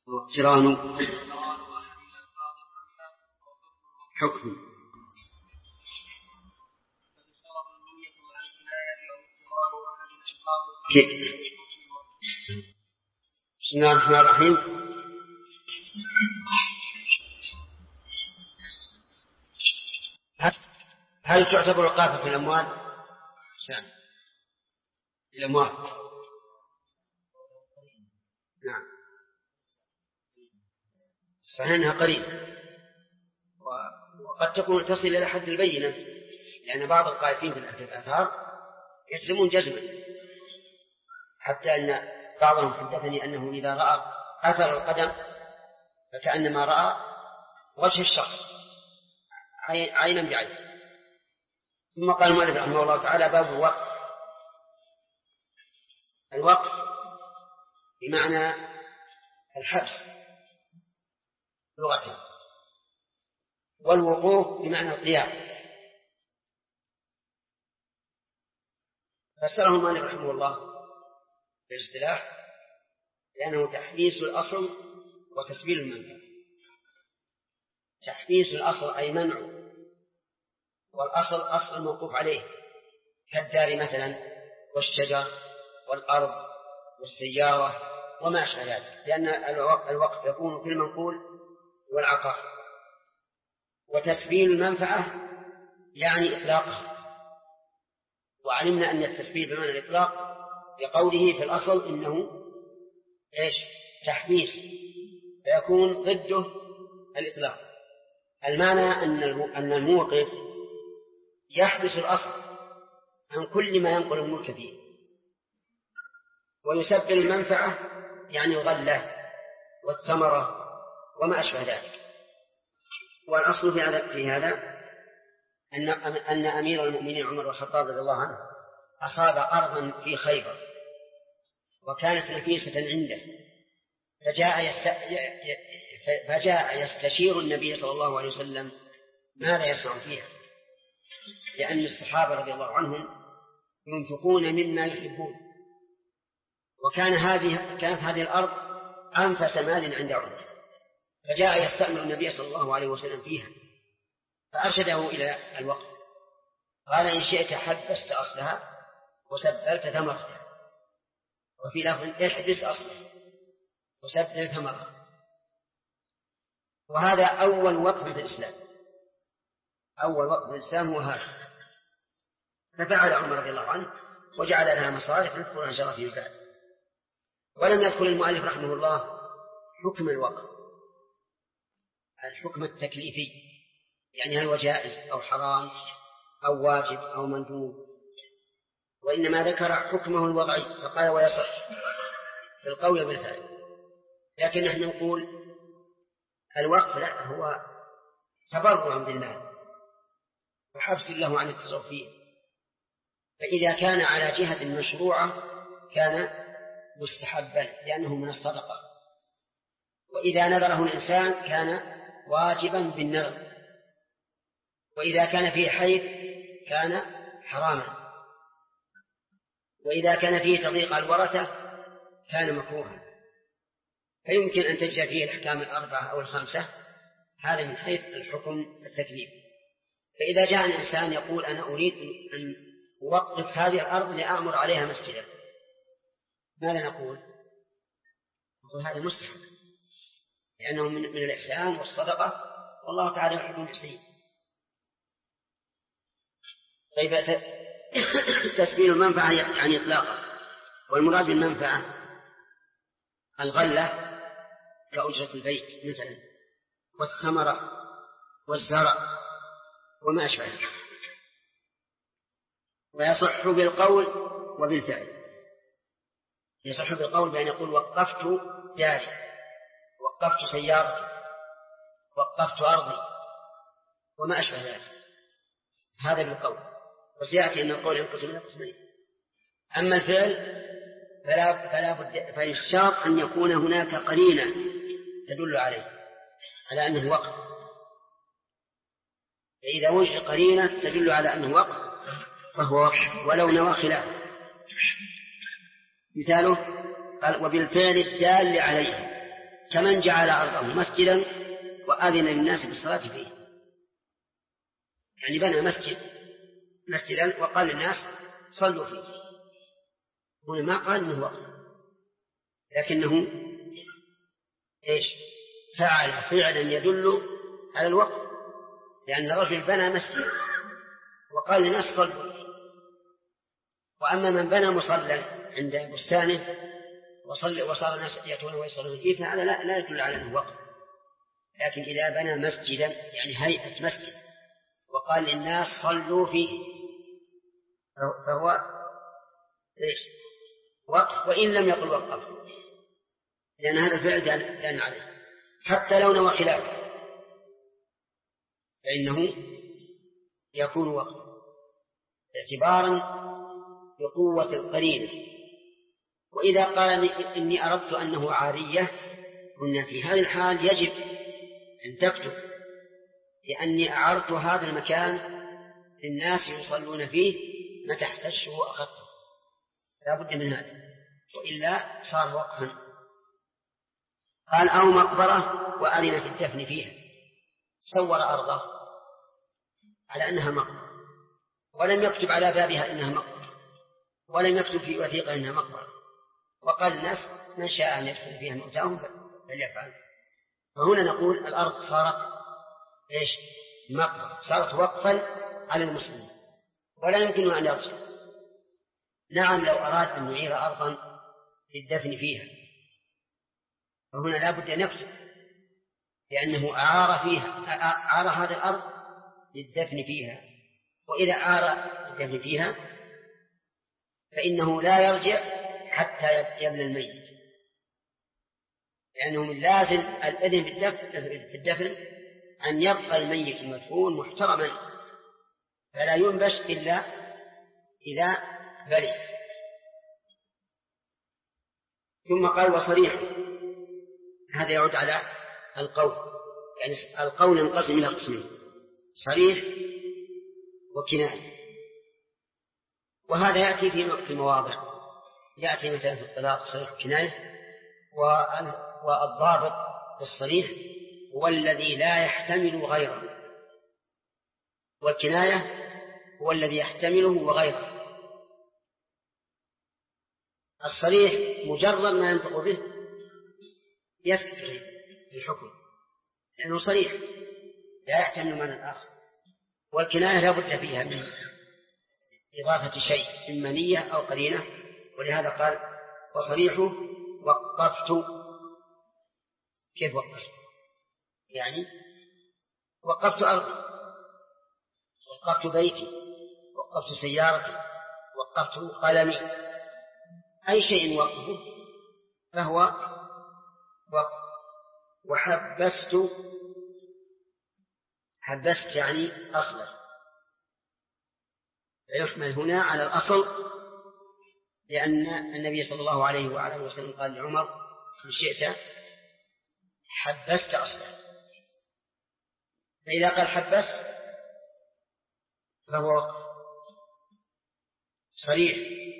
اقتران حكم. بسم الله الرحمن الرحيم. هل تعتبر القافة في الأموال؟ الأموال نعم صحيح أنها قريبة، وقد تكون تصل إلى حد البينة، لأن بعض القائفين في الآثار يجزمون جزما، حتى أن بعضهم حدثني أنه إذا رأى أثر القدم فكأنما رأى وجه الشخص عينا بعين. ثم قال المؤلف رحمه الله تعالى: باب الوقف. الوقف بمعنى الحبس لغة، والوقوف بمعنى القيام. فسره المؤلف رحمه الله بالاصطلاح لأنه تحبيس الأصل وتسبيل المنفعة. تحبيس الأصل أي منع، والأصل أصل الموقوف عليه كالدار مثلا والشجر والأرض والسيارة وما أشبه ذلك، لأن الوقف يكون في المنقول والعقار. وتسبيل المنفعة يعني إطلاقها، وعلمنا أن التسبيل بمعنى الإطلاق بقوله في الأصل إنه تحبيس، فيكون ضده الإطلاق. المعنى أن الموقف يحبس الأصل عن كل ما ينقل الملك فيه، ويسبل المنفعة يعني الغلة والثمرة وما أشبه ذلك. والأصل في هذا أن أمير المؤمنين عمر بن الخطاب رضي الله عنه أصاب أرضا في خيبر وكانت نفيسة عنده، فجاء يستشير النبي صلى الله عليه وسلم ماذا يصنع فيها، لأن الصحابة رضي الله عنهم ينفقون مما يحبون، كانت هذه الأرض أنفس مال عند عمر، فجاء يستأمر النبي صلى الله عليه وسلم فيها، فأرشده إلى الوقف. قال: إن شئت حبست أصلها وسبلت ثمرتها، وفي لفظ: احبس أصلها وسبل ثمرها. وهذا أول وقف في الإسلام، أول وقف في الإسلام هو هذا. ففعل عمر رضي الله عنه وجعل لها مصارف نذكر إن شاء الله فيما بعد. ولم يدخل المؤلف رحمه الله حكم الوقف، الحكم التكليفي، يعني هل هو جائز أو حرام أو واجب أو مندوب، وإنما ذكر حكمه الوضعي فقال: ويصح في القول بالفعل. لكن نحن نقول الوقف لا، هو تبرع بالله وحبس الله عن التصرف فيه، فإذا كان على جهة مشروعة كان مستحبا لأنه من الصدقة، وإذا نذره الإنسان كان واجبا بالنذر، وإذا كان فيه حيث كان حراما، وإذا كان فيه تضييق الورثة كان مكروها. فيمكن أن تجري فيه الأحكام الأربعة أو الخمسة، هذا من حيث الحكم التكليفي. فإذا جاء الإنسان يقول: أنا أريد أن أوقف هذه الأرض لأعمر عليها مسجدا، ماذا نقول؟ نقول هذا مستحب، لأنه من الإحسان والصدقة، والله تعالى يحب المحسنين. طيب، تسبيل المنفعة يعني إطلاقا، والمراد بالمنفعة الغلة كأجرة البيت مثلا، والثمرة والزرع وما أشبه. ويصح بالقول وبالفعل. يصح بالقول بأن يقول: وقفت داري، وقفت سيارتي، وقفت أرضي وما أشبه ذلك، هذا بالقول. وسيأتي أن القول ينقسم إلى قسمين. أما الفعل فيشترط أن يكون هناك قرينة تدل على أنه وقف. فإذا وجد قرينة تدل على أنه وقف فهو وقف ولو نوى خلافه. مثاله قال: وبالفعل الدال عليه، كمن جعل أرضه مسجدا وأذن للناس بالصلاة فيه، يعني بنى مسجدا وقال للناس صلوا فيه. هنا ما قال إنه وقف، لكنه فعل فعلا يدل على الوقف، لأن الرجل بنى مسجد وقال للناس صلوا. وأما من بنى مصلى عند بستانه وصار الناس يأتون ويصلون فيه فهذا لا يدل على أنه وقف. لكن إذا بنى مسجدا يعني هيئة مسجد وقال للناس صلوا فيه فهو وقف، وإن لم يقل وقف، لأن هذا الفعل دال عليه. حتى لو نوى خلافه فإنه يكون وقف اعتبارا بقوة القرينة. وإذا قال إني أردت أنه عارية قلنا في هذه الحال يجب أن تكتب لأني أعرت هذا المكان للناس يصلون فيه متى احتجته أخذته، لا بد من هذا، وإلا صار وقفا. قال أو مقبرة وأذن في الدفن فيها، صور أرضه على أنها مقبرة ولم يكتب على بابها إنها مقبرة، ولم يكتب في وثيقة إنها مقبرة، وقال الناس من شاء أن يدخل فيها موتاهم فليفعل. فهنا نقول الأرض صارت مقبرة، صارت وقفا على المسلمين ولا يمكن أن يرجع. نعم لو أراد أن يعير أرضا للدفن فيها فهنا لا بد أن يكتب، لأنه أعار هذه الأرض للدفن فيها، وإذا أعار للدفن فيها فإنه لا يرجع حتى يبنى الميت، لأنه من لازم الإذن في الدفن أن يبقى الميت المدفون محترما فلا ينبش إلا إذا بلغ. ثم قال وصريح، هذا يعود على القول، يعني القول ينقسم إلى قسمين: صريح وكناية. وهذا يأتي في مواضع، يأتي مثلا في الطلاق صريح وكناية. والضابط بالصريح هو الذي لا يحتمل غيره، والكناية هو الذي يحتمله وغيره. الصريح مجرد ما ينطق به يثبت الحكم لأنه صريح لا يحتمل من الآخر، والكناية لا بد فيها من إضافة شيء إما نية أو قرينة. ولهذا قال وصريحه وقفت. كيف وقفت؟ يعني وقفت أرضي، وقفت بيتي، وقفت سيارتي، وقفت قلمي، أي شيء وقفه فهو وقف. حبست يعني أصله، فيحمل هنا على الأصل، لأن النبي صلى الله عليه وآله وسلم قال لعمر إن شئت حبست أصله. فإذا قال حبست فهو وقف صريح.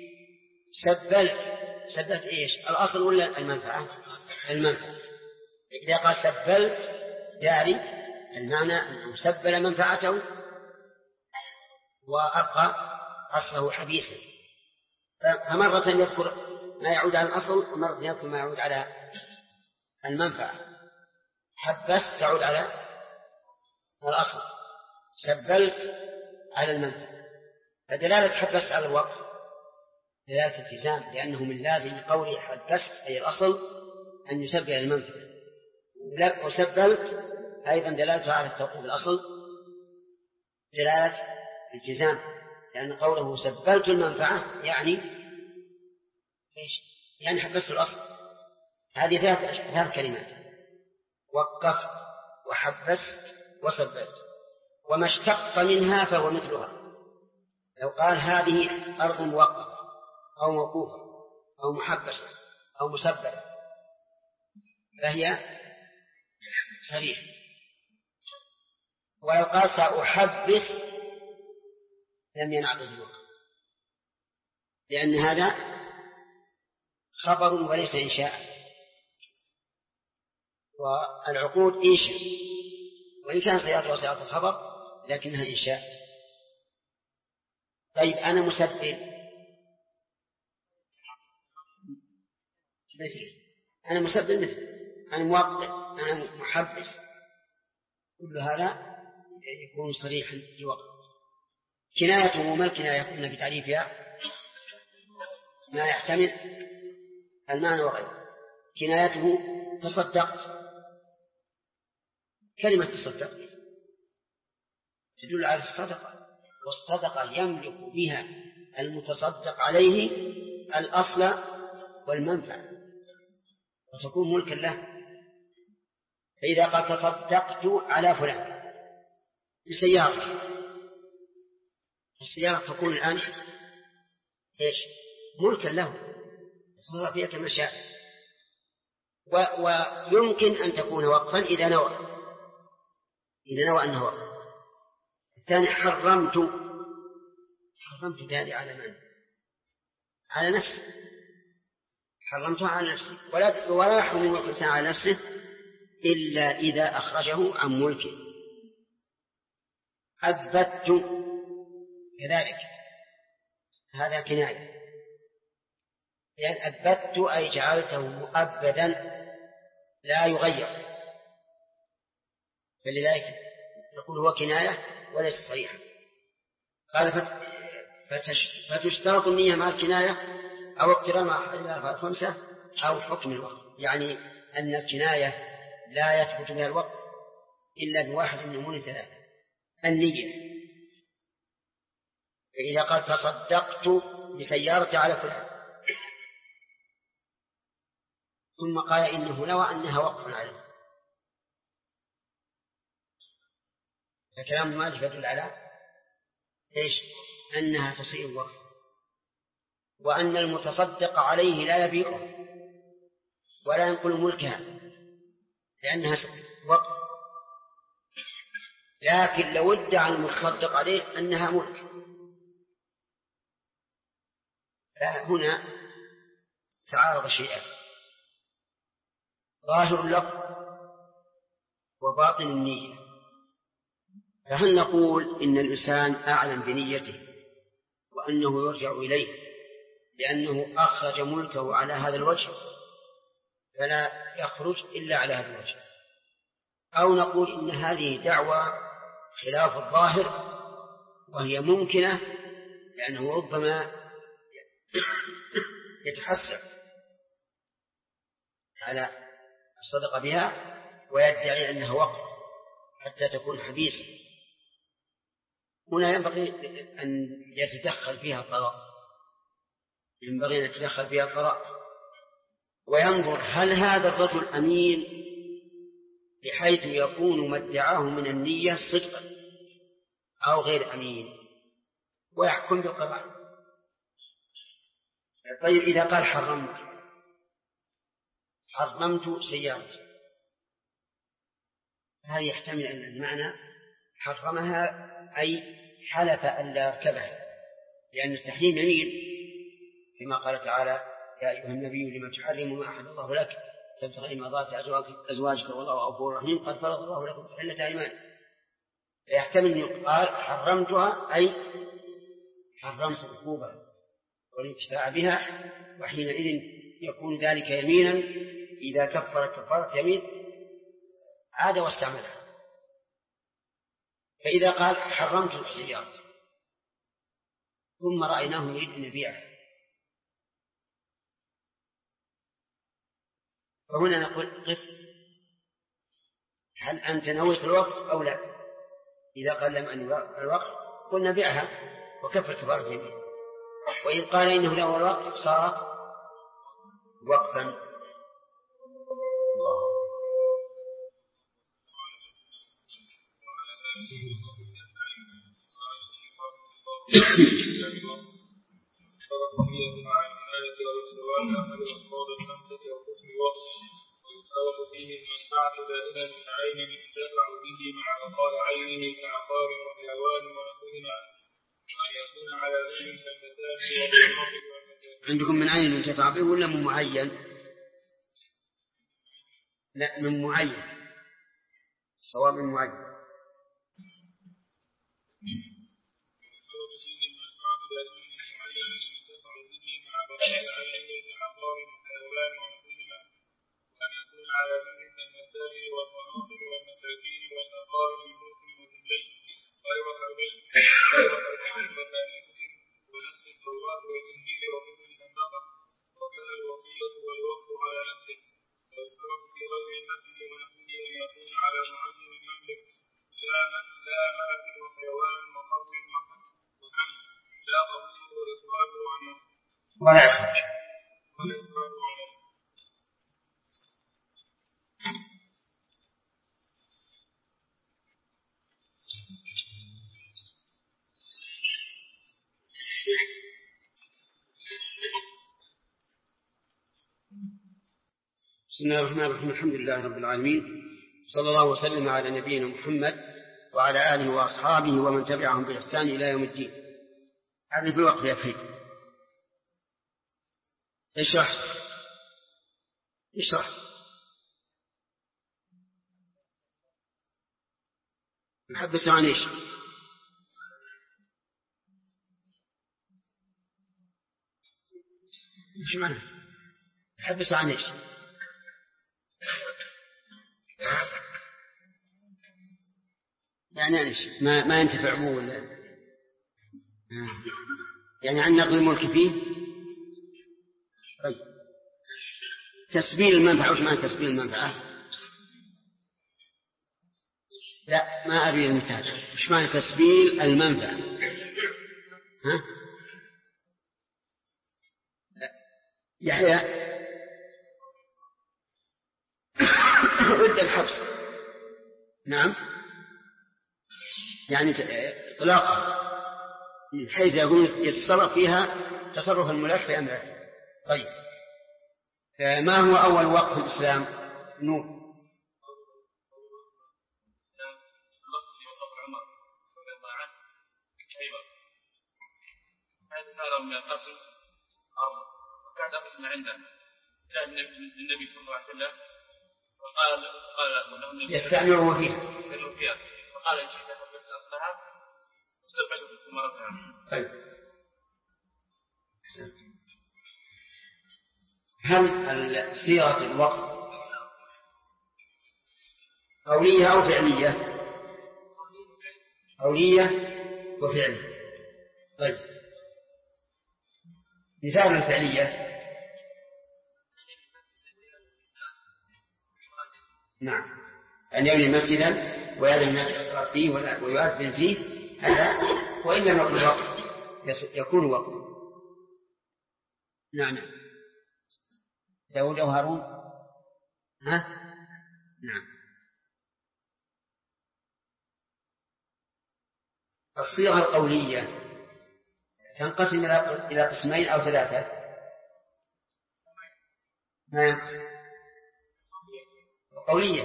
سبلت إيش؟ الأصل ولا المنفعة؟ المنفعة. إذا قال سبلت داري المعنى أنه سبل منفعته وأبقى أصله حبيسا. فمرة يذكر ما يعود على الأصل ومرة يذكر ما يعود على المنفعة. حبست تعود على الأصل، سبلت على المنفعة. فدلالة حبست على الوقف دلالة التزام، لأنه من لازم قوله حبست أي الأصل أن يسبل المنفعة. وسبلت أيضا دلالة على التوقيف الأصل دلالة التزام، لأن قوله سبلت المنفعة يعني إيش؟ يعني حبست الأصل. هذه ثلاث كلمات: وقفت وحبست وسبلت. وما اشتق منها فهو مثلها. لو قال هذه أرض موقفة أو موقوفة أو محبسة أو مسبلة فهي صريح. ولو قال سأحبس لم ينعقد الوقف، لأن هذا خبر وليس إنشاء. والعقود إنشاء، وإن كان سيأتي وسيأتي الخبر لكنها إنشاء. طيب أنا مسبب، أنا مسبب مثل، أنا موقع، أنا محبس، كل هذا يكون صريحا في وقت. كنايته ما الكناية قلنا بتعريفها ما يحتمل المعنى وغيره. كنايته تصدقت، كلمة تصدقت تدل على الصدقة، والصدقة يملك بها المتصدق عليه الأصل والمنفع وتكون ملكا له. فإذا قد تصدقت على فلان بسيارتي، السيارة تكون الآن إيش؟ ملكا له، يتصرف فيها كما شاء. ويمكن أن تكون وقفا إذا نوى أنه وقف. الثاني حرمت ذلك على من؟ على نفسي، حرمتها على نفسي، ولا يحرم الإنسان على نفسه إلا إذا أخرجه عن ملكه. أثبت كذلك، هذا كناية، لأن أثبت أي جعلته مؤبدا لا يغير، فلذلك نقول هو كناية وليس صريحا. قال فتشترط النية مع الكناية أو اقتران مع الألفاظ الخمسة أو حكم الوقت، يعني أن الكناية لا يثبت بها الوقت إلا بواحد من أمور ثلاثة: النية، فإذا قال تصدقت بسيارتي على فلان ثم قال إنه نوى أنها وقف عليه، فكلام المؤلف يدل على إيش؟ أنها تصير وقف، وأن المتصدق عليه لا يبيعه ولا ينقل ملكها لأنها وقف. لكن لو ادعى المتصدق عليه أنها ملك فهنا تعارض شيئان: ظاهر اللفظ وباطن النية. فهل نقول إن الإنسان أعلم بنيته وأنه يرجع إليه لأنه أخرج ملكه على هذا الوجه فلا يخرج إلا على هذا الوجه، أو نقول إن هذه دعوة خلاف الظاهر وهي ممكنة لأنه ربما يتحسر على الصدقة بها ويدعي أنها وقف حتى تكون حبيسة. هنا ينبغي أن يتدخل فيها القضاء، ينبغي أن يتدخل فيها القضاء وينظر هل هذا الرجل أمين بحيث يكون ما ادعاه من النية صدقا أو غير أمين ويحكم بالقضاء. طيب إذا قال حرمت سيارتي، هذا يحتمل أن المعنى حرمها أي حلف أن لا يركبها، لأن التحريم يمين كما قال تعالى: يا أيها النبي لما تحرم ما أحل الله لك تبتغي مرضات أزواجك والله غفور رحيم قد فرض الله لكم تحلة أيمانكم. فيحتمل أن يقال حرمتها أي حرمت ركوبها والانتفاع بها، وحينئذ يكون ذلك يمينا إذا كفر كفارة يمين عاد واستعملها. فإذا قال حرمت السيارة ثم رأيناه يريد أن يبيعها فهنا نقول قف، هل أنت نويت الوقف أو لا؟ إذا قال لم أن الوقف قلنا بيعها وكفر كفارة يمين، وإن قال إنه له الوقف صارت وقفا. الله. ويشترط فيه المنفعة دائما من عين ينتفع به مع بقاء عينه كعقار وحيوان ونحوهما، وأن يكون على دين كالمساجد والمساجد. عندكم من عين ينتفع به ولا من معين؟ لا، من معين، الصواب من معين. على ذكر المسائل والمناطق والمساكين والأقارب المسلم والذنبين غير حربين وتأليف ونسخ التوراة والإنجيل وكتب النبأ، وكذا الوصية والوقف على نفسه، والفرق في غير المسجد ونحوه أن يكون على معين المملك لا ملك وحيوان وقبر وحمل لا قبول والإخراج عنه ولا يخرج. بسم الله الرحمن الرحيم. الحمد لله رب العالمين، صلى الله وسلم على نبينا محمد وعلى آله وأصحابه ومن تبعهم بإحسان إلى يوم الدين. هذه في الوقف يا فهيد. اشرح. نحبس عن ايش؟ ايش معنى نحبس عن ايش؟ يعني ايش؟ ما ينتفع به ولا يعني عن نقل الملك فيه. طيب، تسبيل المنفعة. وش معنى تسبيل المنفعة؟ لا، ما أبي المثال. وش معنى تسبيل المنفعة؟ ها؟ لا. يحيى ضد الحبس. نعم، يعني إطلاقا بحيث يكون يتصرف فيها تصرف الملاك في أمره. طيب، ما هو أول وقف في الإسلام؟ نور. هذا من القسم وكان قسم عنده جاء النبي صلى الله عليه وسلم وقال له يستعملوا فيها فقال إن شئت فبس أصلها واستبعده في مرة ثانية. طيب، هل صيغة الوقف قولية أو فعلية؟ قولية وفعلية. طيب، مثال الفعلية. نعم، أن يبني مسجدا ويأذن الناس يصلي فيه ويؤذن فيه، هذا وإن لم يكن وقف يكون وقف. نعم. داود وهارون. ها؟ نعم. الصيغة القولية تنقسم إلى قسمين أو ثلاثة. ما ينقسم قولية.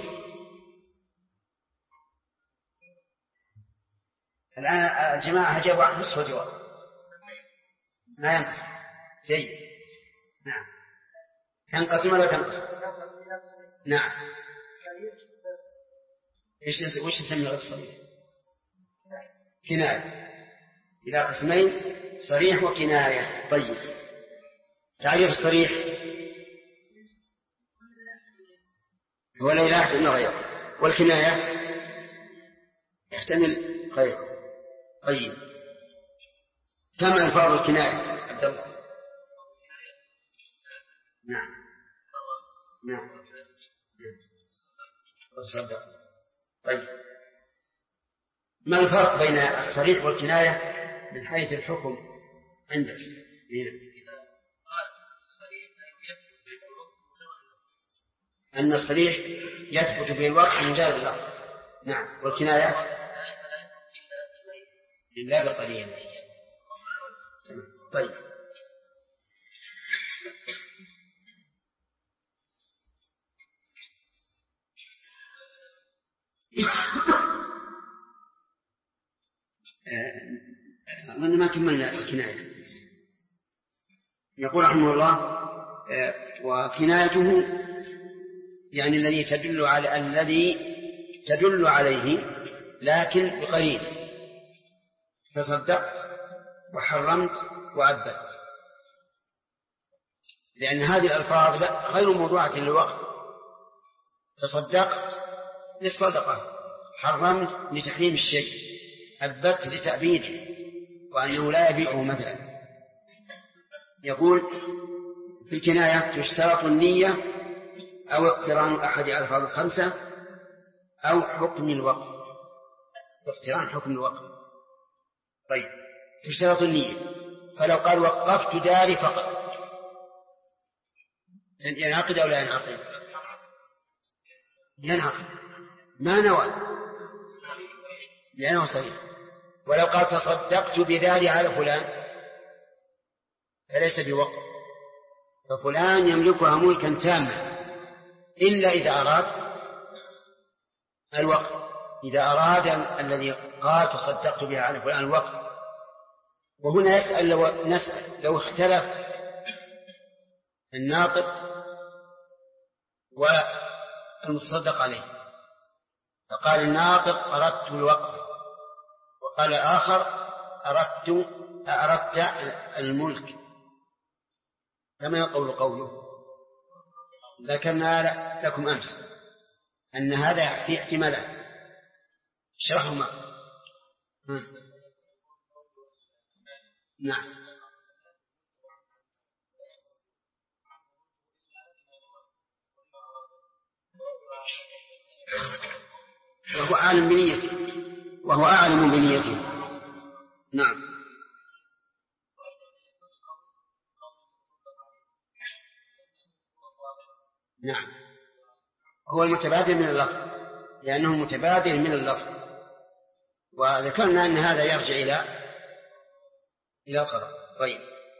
الآن الجماعة جابوا عن نصف الجواب. ما ينقسم. جيد. نعم. تنقسم ولا تنقسم؟ نعم. وش نسميه غير صريح؟ كناية. إلى قسمين، صريح وكناية. طيب، تعريف الصريح هو لا يحتمل غيره، والكناية يحتمل غيره. طيب، كم ألفاظ الكناية عبد الله؟ نعم. طيب، ما الفرق بين الصريح والكناية من حيث الحكم عندك؟ أن الصريح يثبت في الوقت مجرد اللفظ. نعم، والكناية إلا بقليل. طيب، أظن ما كملنا الكناية. يقول رحمه الله: وكنايته يعني الذي تدل عليه لكن بقرين، تصدقت وحرمت وأبت، لأن هذه الألفاظ غير موضوعة للوقت. تصدقت للصدقة، حرمت لتحريم الشيء، أبت لتأبيده وأنه لا يبيعه مثلا. يقول في الكناية: تشترط النية أو اقتران أحد الألفاظ الخمسة أو حكم الوقف. اقتران حكم الوقف. طيب، تشترط النية، فلو قال وقفت داري فقط ينعقد أو لا ينعقد؟ ينعقد، ما نوى لأنه صحيح. ولو قال تصدقت بداري على فلان فليس بوقف، ففلان يملكها ملكا تاما إلا إذا أراد الوقف، إذا أراد الذي قال تصدقت بها على فلان الوقف. وهنا نسأل لو اختلف الناطق والمتصدق عليه، فقال الناطق أردت الوقف، وقال الآخر أردت الملك، كما يقول قوله. ذكرنا لكم أمس أن هذا في احتمالات، اشرحهما. نعم. وهو أعلم بنيته. نعم. نعم، هو المتبادل من اللفظ، لأنه متبادل من اللفظ، وذكرنا أن هذا يرجع إلى الخبر. طيب،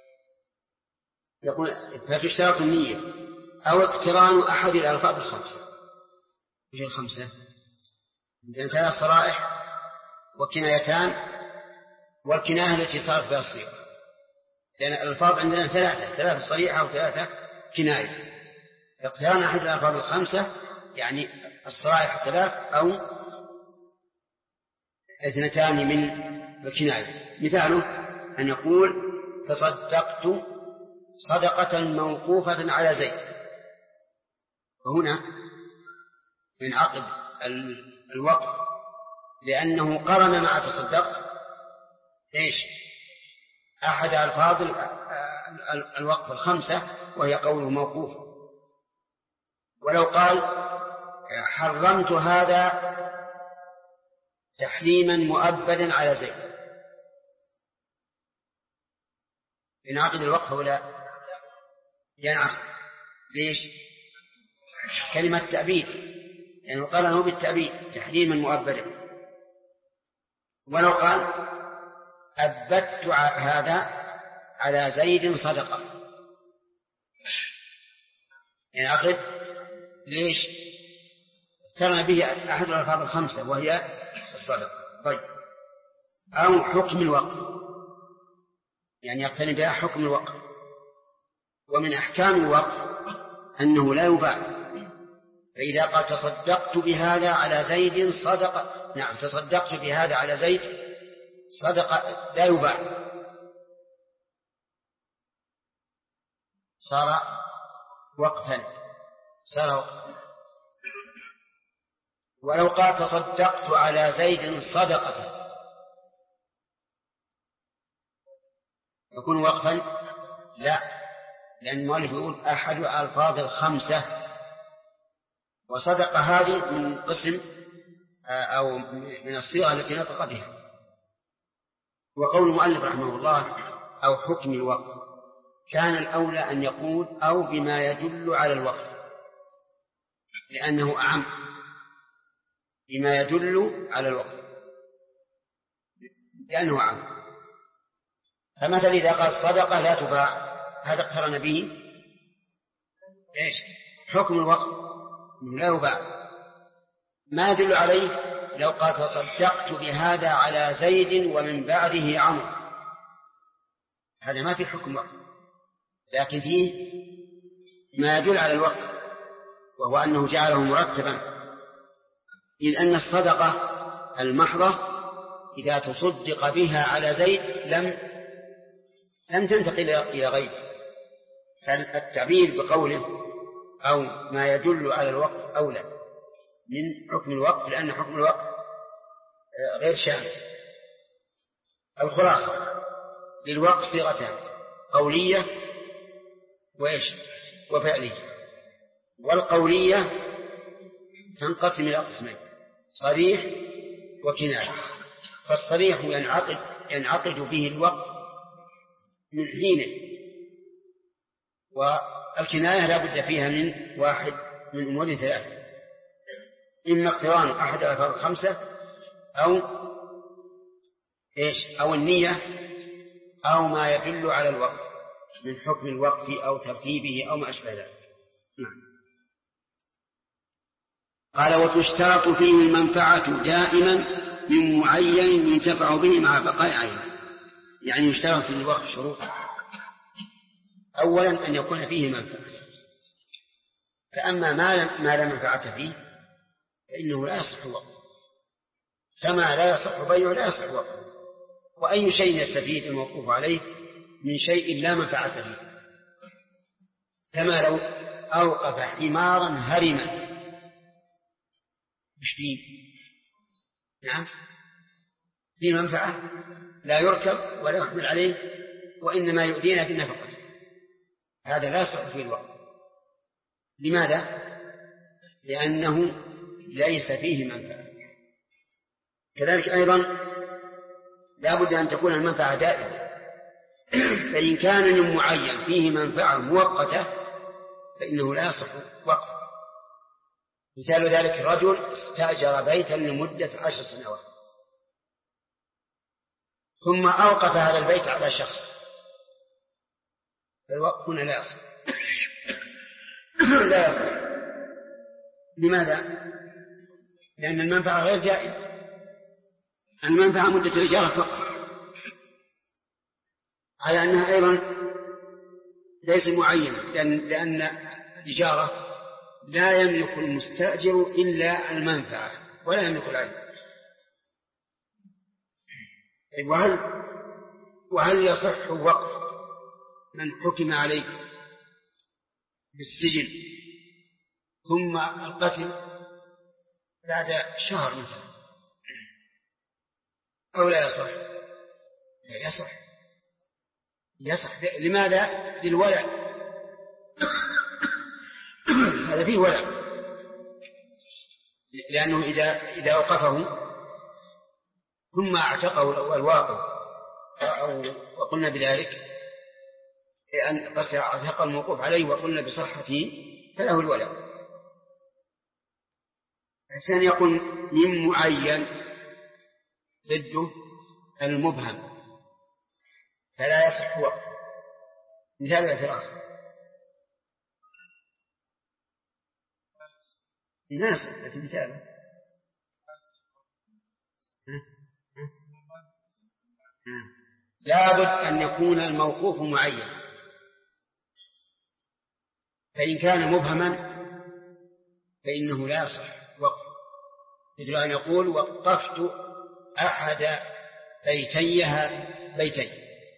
يقول فتشترط النية أو اقتران أحد الألفاظ الخمسة. وش الخمسة؟ عندنا 3 صرائح وكنايتان، والكناية التي صارت بها الصيغة، لأن الألفاظ عندنا 3 صريحة و3 كناية. اقتران أحد الألفاظ الخمسة يعني الصرائح 3 أو 2 من الكناية. مثاله أن يقول تصدقت صدقة موقوفة على زيد، وهنا ينعقد الوقف، لأنه قرن مع تصدقت أحد ألفاظ الوقف الخمسة، وهي قوله موقوف. ولو قال حرمت هذا تحريما مؤبدا على زيد، ينعقد الوقف ولا ينعقد؟ ليش؟ كلمة تأبيد، يعني قرنه بالتأبيد تحريما مؤبدا. ولو قال أبدت هذا على زيد صدقة، ينعقد. ليش؟ اقترن به أحد الألفاظ الخمسة وهي الصدقة. طيب، أو حكم الوقف، يعني يقترن بها حكم الوقف. ومن أحكام الوقف أنه لا يباع، فإذا قال تصدقت بهذا على زيد صدقة، نعم تصدقت بهذا على زيد صدقة، لا يباع، صار وقفا. ولو قال تصدقت على زيد صدقة يكون وقفا؟ لا، لأن المؤلف يقول أحد الألفاظ الخمسة، وصدق هذه من قسم أو من الصيغة التي نطق بها. وقول المؤلف رحمه الله أو حكم الوقف، كان الأولى أن يقول أو بما يدل على الوقف، لأنه أعم، بما يدل على الوقف لأنه أعم. فمثلا إذا قال صدقة لا تباع، هذا اقترن به حكم الوقف، لا يباع. ما يدل عليه لو قال تصدقت بهذا على زيد ومن بعده عمرو، هذا ما في حكم وقف، لكن فيه ما يدل على الوقف، وهو أنه جعله مرتبا، إذ أن الصدقة المحضة إذا تصدق بها على زيد لم تنتقل إلى غيره، فالتعبير بقوله أو ما يدل على الوقف أولى من حكم الوقف، لأن حكم الوقف غير شامل. الخلاصة للوقف صيغتان: قولية وفعلية. والقولية تنقسم إلى قسمين: صريح وكناية. فالصريح ينعقد به الوقف من حينه، والكناية لا بد فيها من واحد من أمور ثلاثة: إما اقتران أحد الألفاظ الخمسة أو النية أو ما يدل على الوقف من حكم الوقف أو ترتيبه أو ما أشبه ذلك. نعم. قال: وتشترط فيه المنفعة دائما من معين ينتفع به مع بقاء عينه. يعني يشترط في الوقف شروط: أولا أن يكون فيه منفعة، فأما ما لا منفعة فيه فإنه لا يصح وقفه، فما لا يصح بيعه لا يصح وقفه. وأي شيء يستفيد الموقوف عليه من شيء لا منفعة فيه، كما لو أوقف حمارا هرما فيه نعم فيه منفعة، لا يركب ولا يحمل عليه وإنما يؤذينا بالنفقة، هذا لا يصح فيه الوقف. لماذا؟ لأنه ليس فيه منفعة. كذلك أيضا لا بد أن تكون المنفعة دائمة، فإن كان من معين فيه منفعة مؤقتة فإنه لا يصح وقف. مثال ذلك: رجل استأجر بيتا لمدة 10 سنوات ثم أوقف هذا البيت على شخص، فالوقف هنا لا يصح. لا يصح. لماذا؟ لأن المنفعة غير جائزة، المنفعة مدة الإجارة فقط، على أنها أيضا ليس معينة، لأن الإجارة لا يملك المستأجر إلا المنفعة ولا يملك العين. وهل يصح وقف من حكم عليه بالسجن ثم القتل بعد شهر مثلا، أو لا يصح؟ لا يصح. لماذا؟ للولع، هذا فيه ولع، لأنه إذا أوقفه ثم اعتقه الواقف وقلنا بذلك أن قصر اعتق الموقوف عليه وقلنا بصحته فله الولع. الثاني يقول من معين ضده المبهم فلا يصح وقفه. مثال الاعتراض: ناس لكن مثاله لابد أن يكون الموقوف معين، فإن كان مبهما فإنه لا يصح وقفه. مثل أن يقول: وقفت أحد بيتين،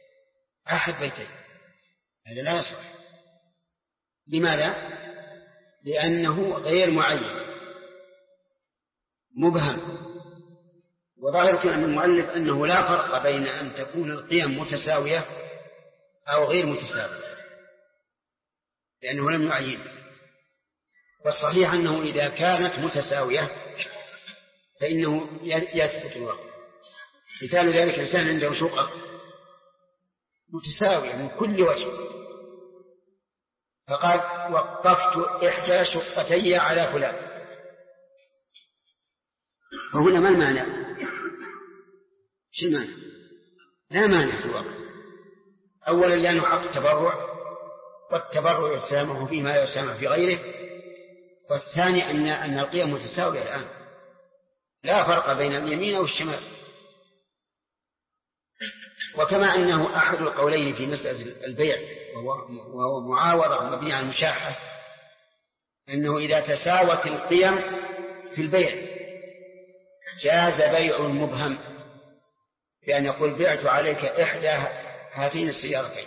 هذا لا يصح. لماذا؟ لأنه غير معين مبهم. وظاهر كلام المؤلف أنه لا فرق بين أن تكون القيم متساوية أو غير متساوية، لأنه لم يعين. والصحيح أنه إذا كانت متساوية فإنه يثبت الوقف. مثال ذلك: إنسان عنده شقق متساوية من كل وجه، فقال: وقفت إحدى شقتي على فلان، وهنا ما المانع؟ شو المانع؟ لا مانع في الوقف. أولا لأنه حق تبرع، والتبرع يسامح فيما لا يسامح في غيره. والثاني أن القيم متساوية الآن، لا فرق بين اليمين والشمال. وكما أنه أحد القولين في مسألة البيع وهو معاوضة مبني على المشاحة، أنه إذا تساوت القيم في البيع جاز بيع المبهم، بأن يقول بعت عليك إحدى هاتين السيارتين.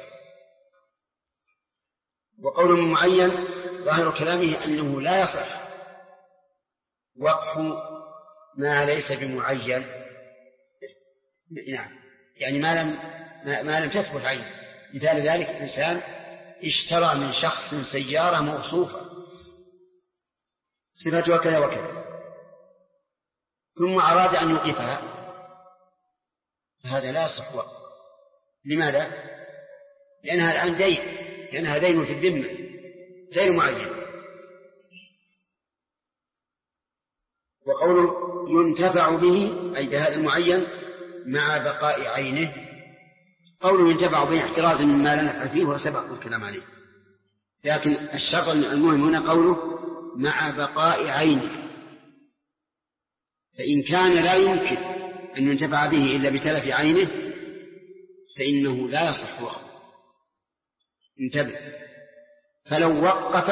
وقول معين ظاهر كلامه أنه لا يصح وقف ما ليس بمعين، يعني ما لم تثبت عينه. مثال ذلك إنسان اشترى من شخص سيارة موصوفة صفتها كذا وكذا ثم أراد أن يوقفها، فهذا لا يصح وقف. لماذا؟ لأنها الآن دين، لأنها دين في الذمة غير معين. وقوله ينتفع به أي بهذا المعين مع بقاء عينه، قوله ينتفع به احترازا مما لا نفع فيه وسبق الكلام عليه، لكن الشرط المهم هنا قوله مع بقاء عينه، فإن كان لا يمكن أن ينتفع به إلا بتلف عينه فإنه لا يصح وقفه. انتبه، فلو وقف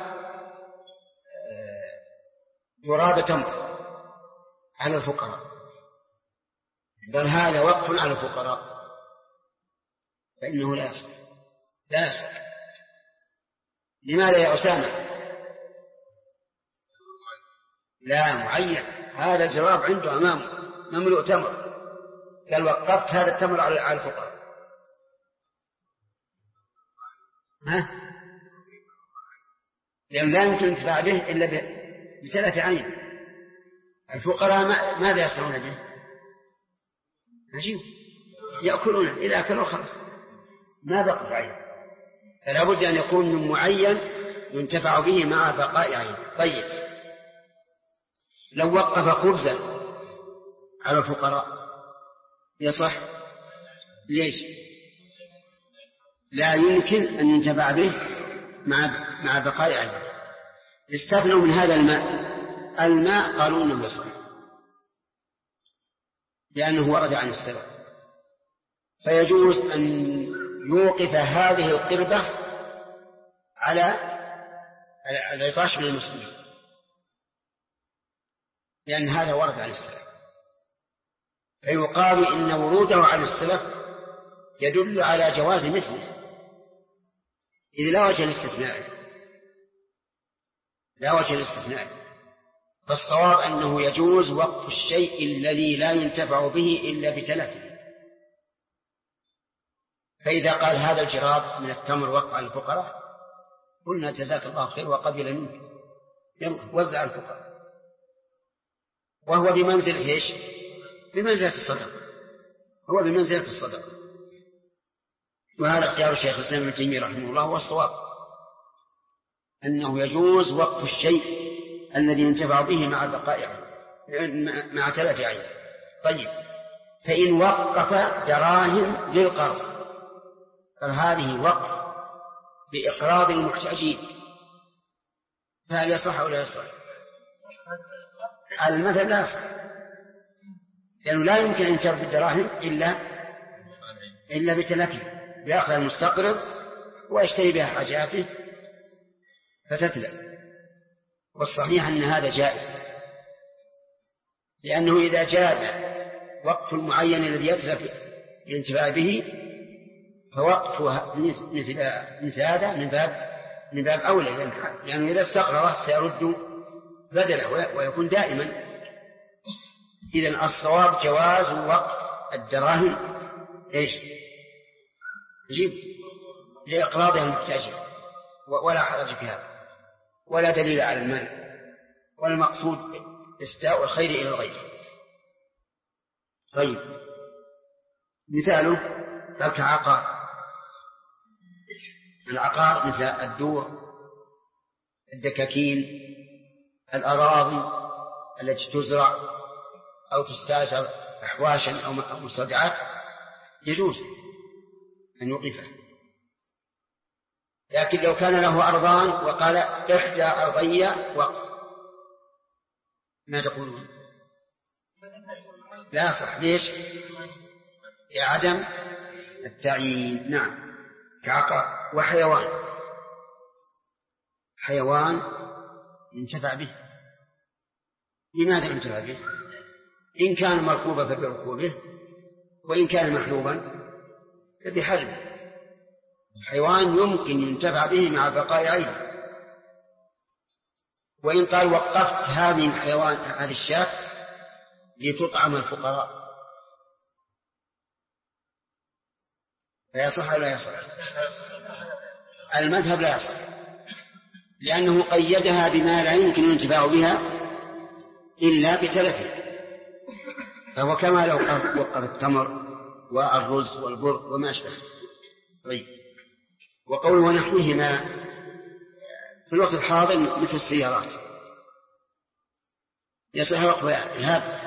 جراب تمر على الفقراء بل هذا وقف على الفقراء فإنه لا يصح. لا يصح. لماذا يا أسامة؟ لا معين، هذا الجراب عنده أمامه مملوء تمر، قال وقفت هذا التمر على الفقراء، لأن لا يمكن انتفاع به إلا بتلف عين. الفقراء ماذا يصنعون به؟ عجيب، يأكلون، إذا أكلوا خلص ما بقت عين، فلا بد أن يكون من معين ينتفع به مع بقاء عين. طيب، لو وقف خبزا على الفقراء يصح؟ ليش؟ لا يمكن أن ينتفع به مع بقاء عين. استثنوا من هذا الماء قالوا إنه يصح لأنه ورد عن السلف، فيجوز أن يوقف هذه القربة على العطاش من المسلمين، لأن هذا ورد عن السلف، فيقال إن وروده عن السلف يدل على جواز مثله، إذ لا وجه الاستثناء. فالصواب أنه يجوز وقف الشيء الذي لا ينتفع به إلا بتلفه. فإذا قال هذا الجراب من التمر وقف على الفقراء قلنا جزاك الله خير وقبل منك، يلا وزع الفقراء، وهو بمنزلة ايش؟ بمنزلة الصدقة، هو بمنزلة الصدقة. وهذا اختيار الشيخ الإسلام ابن تيمية رحمه الله والصواب أنه يجوز وقف الشيء الذي ينتفع به مع بقاء مع تلف عين. طيب، فإن وقف دراهم للقرض فهذه وقف بإقراض المحتاجين، فهل يصح أو لا يصح؟ على المذهب لا يصح، لأنه لا يمكن أن ينتفع بالدراهم إلا بتلفه، بيأخذ المستقرض ويشتري بها حاجاته فتتلف. والصحيح أن هذا جائز، لأنه إذا جاز وقف المعين الذي يتلف الانتفاع به فوقفه مثل هذا من باب أولى، لأنه إذا استقرضه سيرد بدله ويكون دائما. إذن الصواب جواز وقف الدراهم إيش؟ جيب لإقراضها المحتاجين، ولا حرج في هذا ولا دليل على المال، والمقصود إسداء الخير إلى الغير. طيب، مثاله كالعقار. العقار مثل الدور، الدكاكين، الأراضي التي تزرع أو تستأجر أحواشا أو مستودعات يجوز أن يوقفه. لكن لو كان له أرضان وقال إحدى أرضي وقف ما تقولون؟ لا صح. ليش؟ لعدم التعيين. نعم، كعقار. وحيوان ينتفع به. لماذا ينتفع به؟ إن كان مركوبا فبركوبه، وإن كان محلوبا فبحلبه. الحيوان يمكن ينتفع به مع بقاء عينه. وإن قال وقفت هذه الحيوان هذه الشاة لتطعم الفقراء فيصح أو لا يصح؟ المذهب لا يصح، لأنه قيدها بما لا يمكن الانتفاع بها إلا بتلفها، فهو كما لو وقف التمر والرز والبر وما أشبه. طيب، وقوله ونحوهما في الوقت الحاضر مثل السيارات يصح وقفها. إيهاب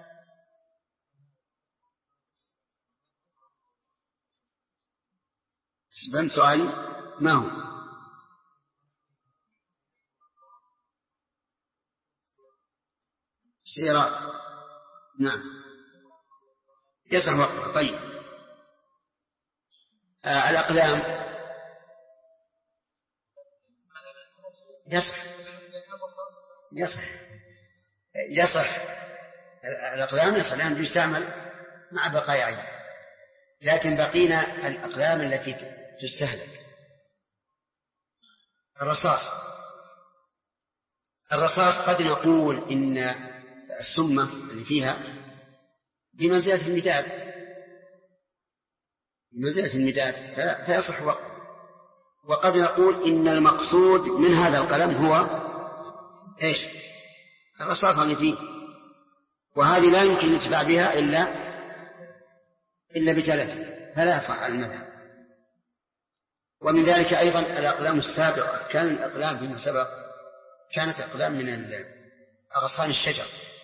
فهمت سؤالي؟ ما هو؟ السيارات نعم يصح وقفها. طيب، الأقلام يصح الأقلام يصح لأنه يستعمل مع بقاء عين، لكن بقينا الأقلام التي تستهلك. الرصاص قد نقول إن السمة اللي فيها بمنزلة المداد فيصح وقف. وقد نقول إن المقصود من هذا القلم هو إيش؟ الرصاص اللي فيه، وهذه لا يمكن الانتفاع بها إلا بتلفها، فلا يصح على المذهب. ومن ذلك أيضا الأقلام السابقة، كان الأقلام فيما سبق كانت أقلام من أغصان الشجر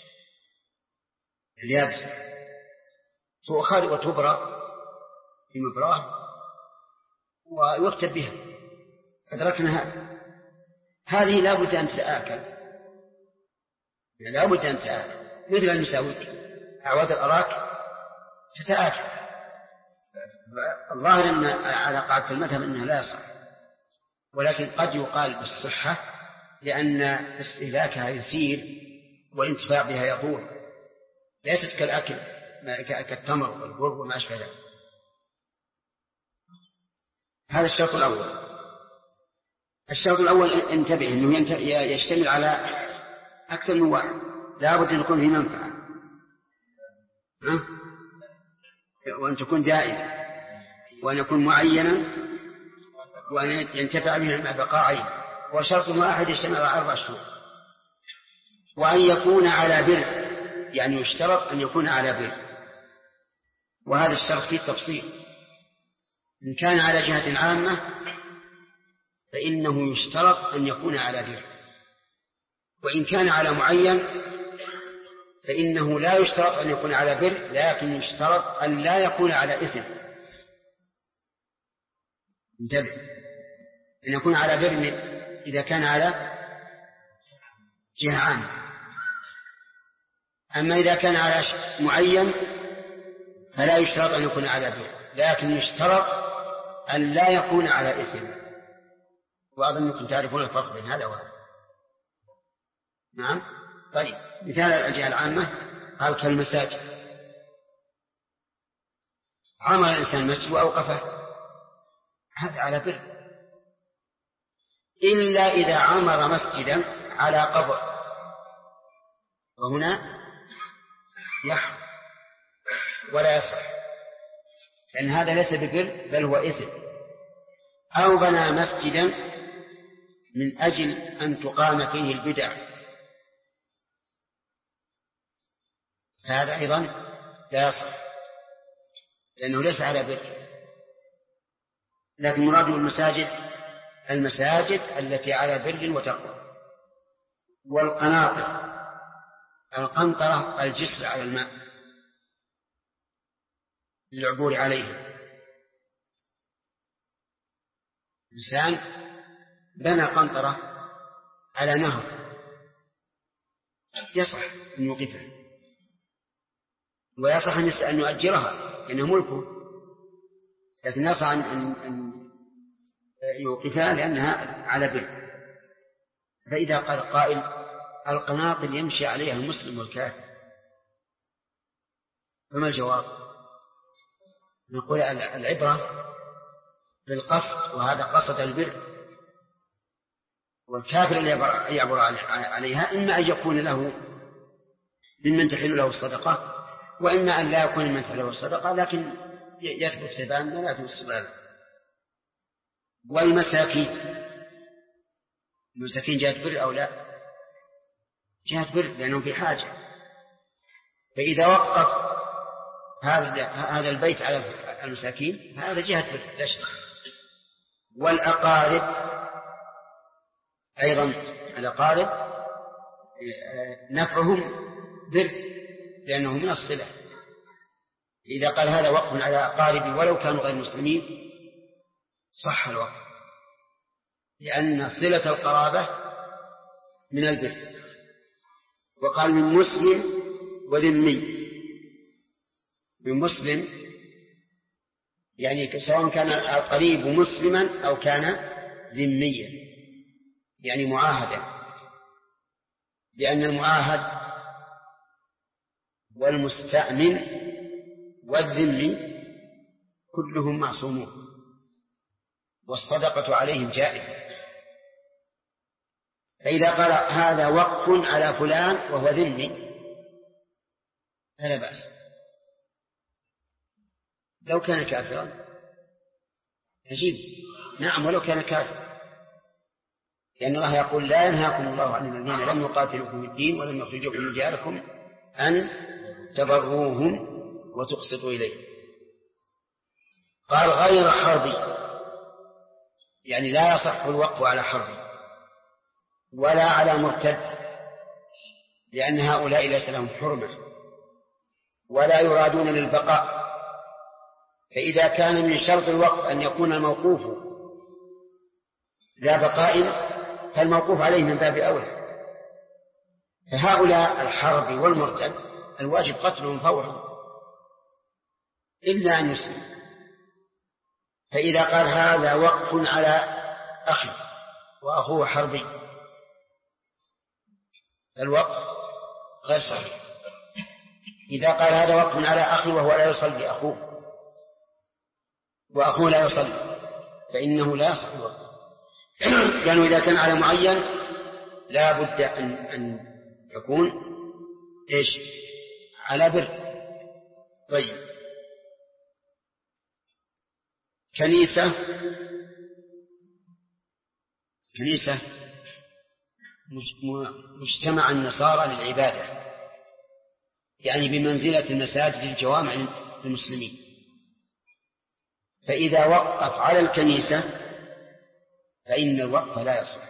اليابسة، تؤخذ وتبرى في مبراه ويكتب بها. أدركنا هذه لا بد أن تتآكل، مثل المساويك أعواد الأراك تتآكل. الظاهر أن على قاعدة المذهب أنها لا يصح، ولكن قد يقال بالصحة لأن استهلاكها يسير والانتفاع بها يطول، ليست كالأكل كالتمر والبر وما أشبه ذلك. هذا الشرط الأول. الشرط الأول انتبه أنه يشتمل على أكثر من واحد، لا بد أن يكون في منفعة، وأن تكون دائمة، وأن يكون معينا، وأن ينتفع به مع بقاء عين. وشرط واحد يشتمل على 4 شروط. وأن يكون على بر، يعني يشترط أن يكون على بر، وهذا الشرط فيه تفصيل. إن كان على جهة عامة فإنه يشترط أن يكون على بر، وإن كان على معين فإنه لا يشترط أن يكون على بر، لكن يشترط أن لا يكون على إثم. انتبه، أن يكون على بر إذا كان على جهة عامة. أما إذا كان على معين فلا يشترط أن يكون على بر، لكن يشترط أن لا يكون على إثم. وأظنكم تعرفون الفرق بين هذا وهذا. نعم. طيب، مثال الجهة العامة قال كالمساجد، عمل الإنسان مسجد وأوقفه، هذا على بر، إلا إذا عمر مسجدا على قبر، وهنا يحرم ولا يصح، لأن هذا ليس ببر بل هو إثم. أو بنى مسجدا من أجل أن تقام فيه البدع، هذا أيضا لا يصح لأنه ليس على بر. لكن مراد المساجد التي على بر وتقوى. القنطرة الجسر على الماء للعبور عليه. إنسان بنى قنطرة على نهر، يصح أن يوقفها، ويصح أن يؤجرها لأنه ملكه، لكن يصح أن يوقفها لأنها على بر. فإذا قال قائل القناطر يمشي عليها المسلم والكافر، فما الجواب؟ نقول العبرة بالقصد، وهذا قصد البر، والكافر اللي يعبر عليها إما أن يكون له ممن تحل له الصدقة، وإما أن لا يكون ممن تحل له الصدقة لكن يثبت ثبان ولا تنصبان. والمساكين، المساكين جهة بر أو لا؟ جهة بر، لأنهم في حاجة. فإذا وقف هذا البيت على المساكين هذا جهة بر لا شك. والأقارب أيضا، الأقارب نفعهم بر لأنهم من الصلة. إذا قال هذا وقف على أقاربي ولو كانوا غير مسلمين صح الوقف، لأن صلة القرابة من البر. وقال من مسلم وذمي، من مسلم يعني سواء كان القريب مسلما أو كان ذميا، يعني معاهدا، لأن المعاهد والمستأمن والذمي كلهم معصومون، والصدقة عليهم جائزة. فإذا قال هذا وقف على فلان وهو ذمي فلا بأس. لو كان كافرا نجيب نعم ولو كان كافرا، لأن الله يقول لا ينهاكم الله عن الذين لم يقاتلوكم في الدين ولم يخرجوكم من دياركم أن تبروهم وتقسطوا إليه. قال غير حربي، يعني لا يصح الوقف على حرب ولا على مرتد، لأن هؤلاء ليس لهم حرمة ولا يرادون للبقاء. فإذا كان من شرط الوقف أن يكون الموقوف ذا بقاء فالموقوف عليه من باب أولى. فهؤلاء الحرب والمرتد الواجب قتلهم فورا إلا أن يسلم. فإذا قال هذا وقف على أخي وأخوه حربي الوقف غير صحيح. إذا قال هذا وقف على أخي وهو لا يصلي أخوه وأخوه لا يصلي فإنه لا يصح الوقف، لأنه إذا كان على معين لا بد أن يكون إيش على بر. طيب كنيسة مجتمع النصارى للعبادة، يعني بمنزلة المساجد الجوامع للمسلمين. فإذا وقف على الكنيسة فإن الوقف لا يصح.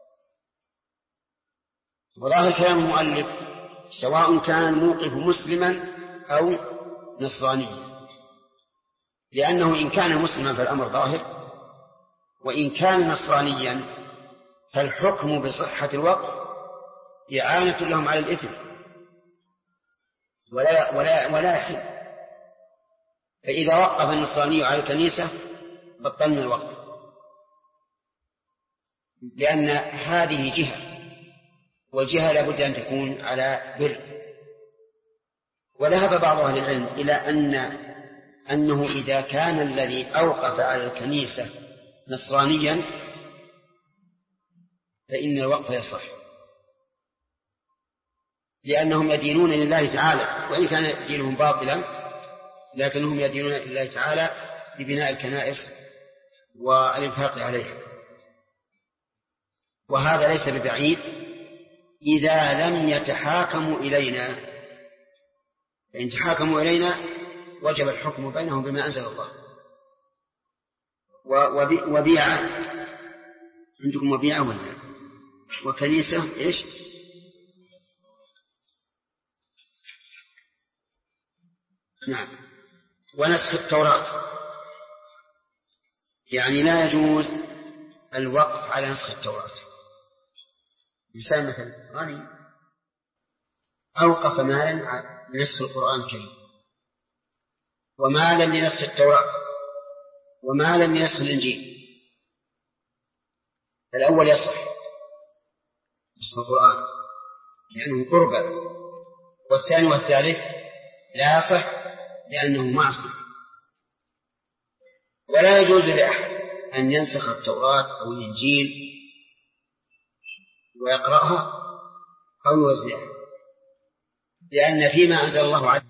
وظاهر كلام المؤلف سواء كان الموقف مسلما أو نصرانيا، لأنه إن كان مسلما فالأمر ظاهر، وإن كان نصرانيا فالحكم بصحة الوقف إعانة لهم على الإثم ولا يحل. فإذا وقف النصراني على الكنيسة بطلنا الوقف، لأن هذه جهة، والجهة لابد أن تكون على بر. وذهب بعض أهل العلم إلى أنه إذا كان الذي أوقف على الكنيسة نصرانيا فإن الوقف يصح، لأنهم يدينون لله تعالى، وإن كان دينهم باطلا لكنهم يدينون لله تعالى ببناء الكنائس والإنفاق عليها. وهذا ليس ببعيد إذا لم يتحاكموا إلينا، فإن تحاكموا إلينا وجب الحكم بينهم بما أنزل الله. وبيعة عندكم وبيعة ولا وكنيسة إيش؟ نعم. ونسخ التوراة، يعني لا يجوز الوقف على نسخ التوراة. إنسان مثلا غني أوقف مالا لنسخ القرآن الكريم ومالا لنسخ التوراة ومالا لنسخ الإنجيل، الأول يصح نصف القرآن لأنه قربة، والثاني والثالث لا يصح لأنه معصية. ولا يجوز لأحد أن ينسخ التوراة أو الإنجيل ويقرأها أو يوزعها، لأن فيما أنزل الله عليه.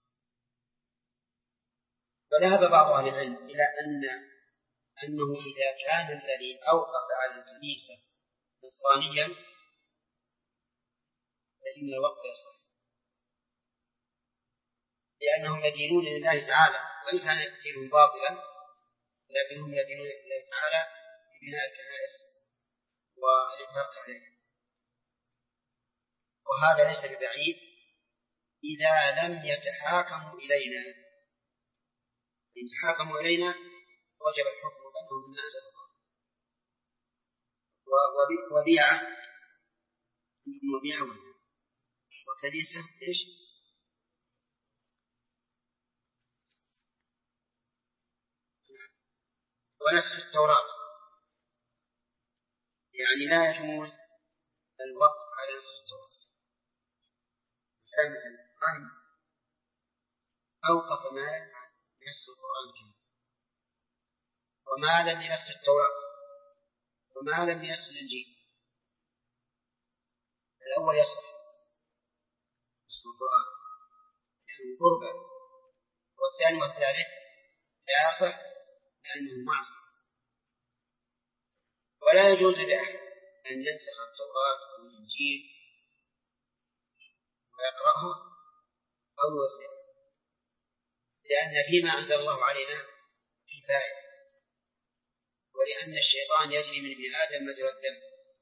فذهب بعض أهل العلم إلى أنه إذا كان الذي أوقف على الكنيسة نصرانيا فإن الوقف يصح، لأنهم يدينون لله تعالى، وإن كان دينهم باطلا لكنهم يدينون لله تعالى ببناء الكنائس والإنفاق عليها. وهذا ليس ببعيد إذا لم يتحاكموا إلينا. إن تحاكموا إلينا وجب الحكم بينهم بما أنزل الله. وبيعة وكنيسة إيش؟ ونسخ التوراة، يعني لا يجوز الوقف على نسخ التوراة. مثلا أوقف مالا ينسخ القرآن الكريم، وما لم ينسخ التوراة وما لم ينسخ الإنجيل، الأول يصح نسخ القرآن لأنه قربة، والثاني والثالث لا يصح لأنه معصية. ولا يجوز لأحد أن ينسخ التوراة أو الإنجيل ويقرأها أو يوزعها، لأن فيما أنزل الله علينا كفاية، ولأن الشيطان يجري من ابن آدم مجرى الدم،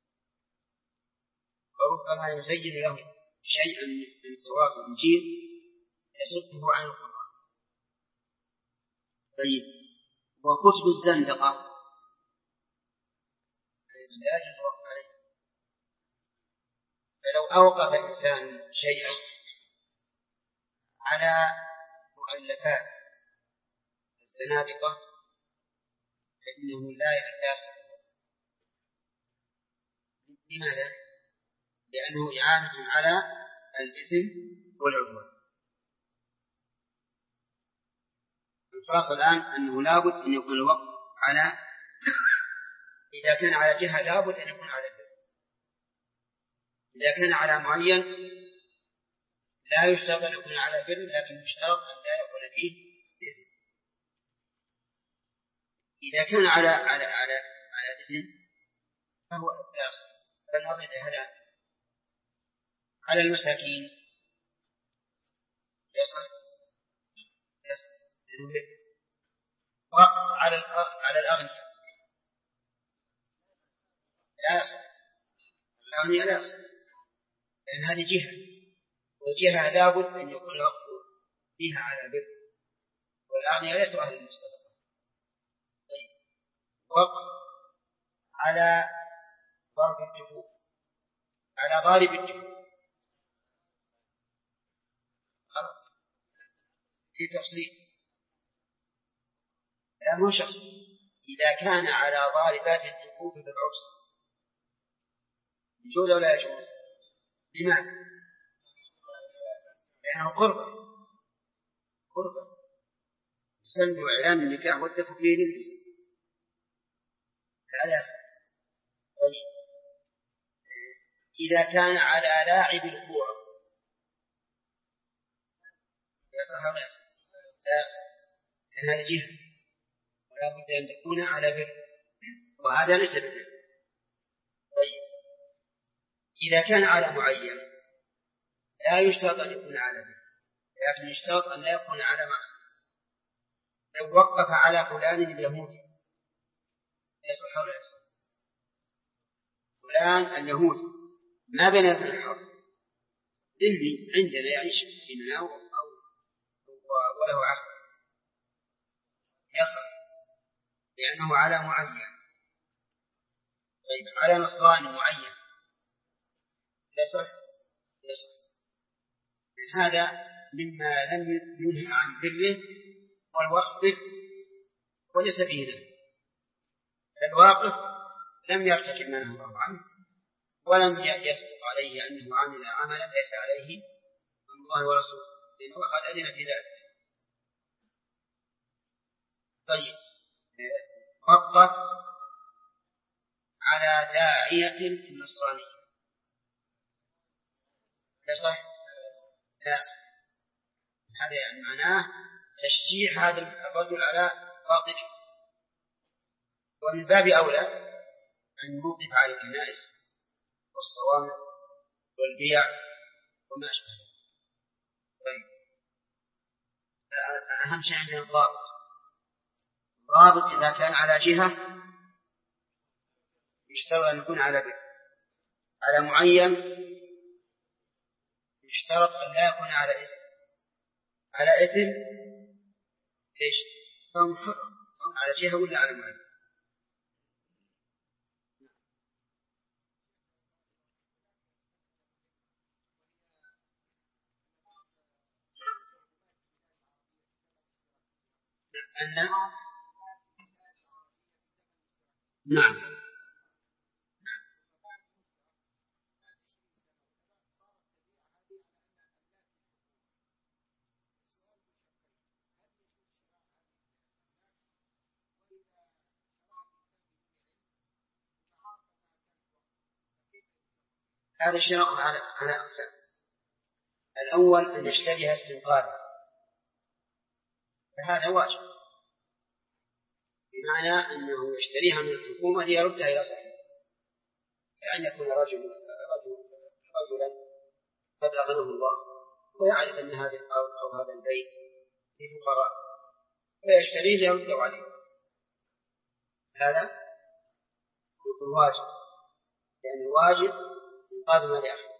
وربما يزين له شيئا من التوراة والإنجيل يصده عن القرآن. طيب، وكتب الزندقة لا يجوز الوقف عليه. فلو أوقف إنسان شيئا على مؤلفات الزنادقة فإنه لا يحتاج. لماذا؟ لأنه إعانة على الإثم والعدوان. الخلاصة الآن أنه لابد أن يكون الوقف على، إذا كان على جهة لابد أن يكون على بر، إذا كان على معين لا يشترط أن يكون على بر، لكن يشترط أن لا يكون فيه إثم. إذا كان على إثم فهو إفلاس، فالنظر لهذا. على المساكين يصح وعلى الأغنياء لا يصح. الأغنياء لا يصح لأن هذه جهة، وجهة لابد أن يكون الوقف فيها على بر، والأغنياء ليسوا أهل المستدقة. طيب، وقف على ضرب الدفوف، على ضارب الدفوف في تفصيل، لا مو شخص. إذا كان على ضاربات الدفوف في العرس يجوز أو لا يجوز؟ لماذا؟ لأنه قربة يسمى إعلان النكاح والدفع فيه للنساء، هذا يصح. طيب، إذا كان على لاعب الكورة يصح أو لا يصح؟ لا يصح، لأن هذا جهة ولا بد أن تكون على بر، وهذا ليس بر. طيب، إذا كان على معين لا يشترط أن يكون على بر، لكن يشترط أن لا يكون على معصية. لو وقف على فلان اليهودي يصح أو لا يصح؟ فلان اليهودي ما بين ابن الحرب ذمي عندنا يعيش بيننا وله عهد، يصح لأنه على معين. طيب، على نصراني معين يصح؟ هذا مما لم ينهى عن بره والوقف به وليس فيه ذنب. الواقف لم يرتكب ما نهى الله عنه ولم يسبق عليه أنه عمل عملا ليس عليه من الله ورسوله، لأنه قد أذن في ذلك. طيب، وقف على داعية نصرانية يصح؟ لا، هذا يعني معناه تشجيع هذا الرجل على باطله، ومن باب أولى أن يوقف على الكنائس والصوامع والبيع وما أشبه. طيب، أهم شيء عندنا الضابط. ضابط إذا كان على جهة يشترط أن يكون على معين، يشترط أن لا يكون على إثم. على إثم إيش؟ فهو محرم على جهة ولا على معين. نعم. هذا الشراء على أقسام. الأول أن يشتريها استنقاذا، فهذا واجب، بمعنى أنه يشتريها من الحكومة ليردها إلى صاحبه، كأن يكون رجلا قد أغناه الله ويعرف أن هذه الأرض أو هذا البيت للفقراء فيشتريه ليرده عليه، هذا يكون واجب، يعني واجب إنقاذ مال أخيه.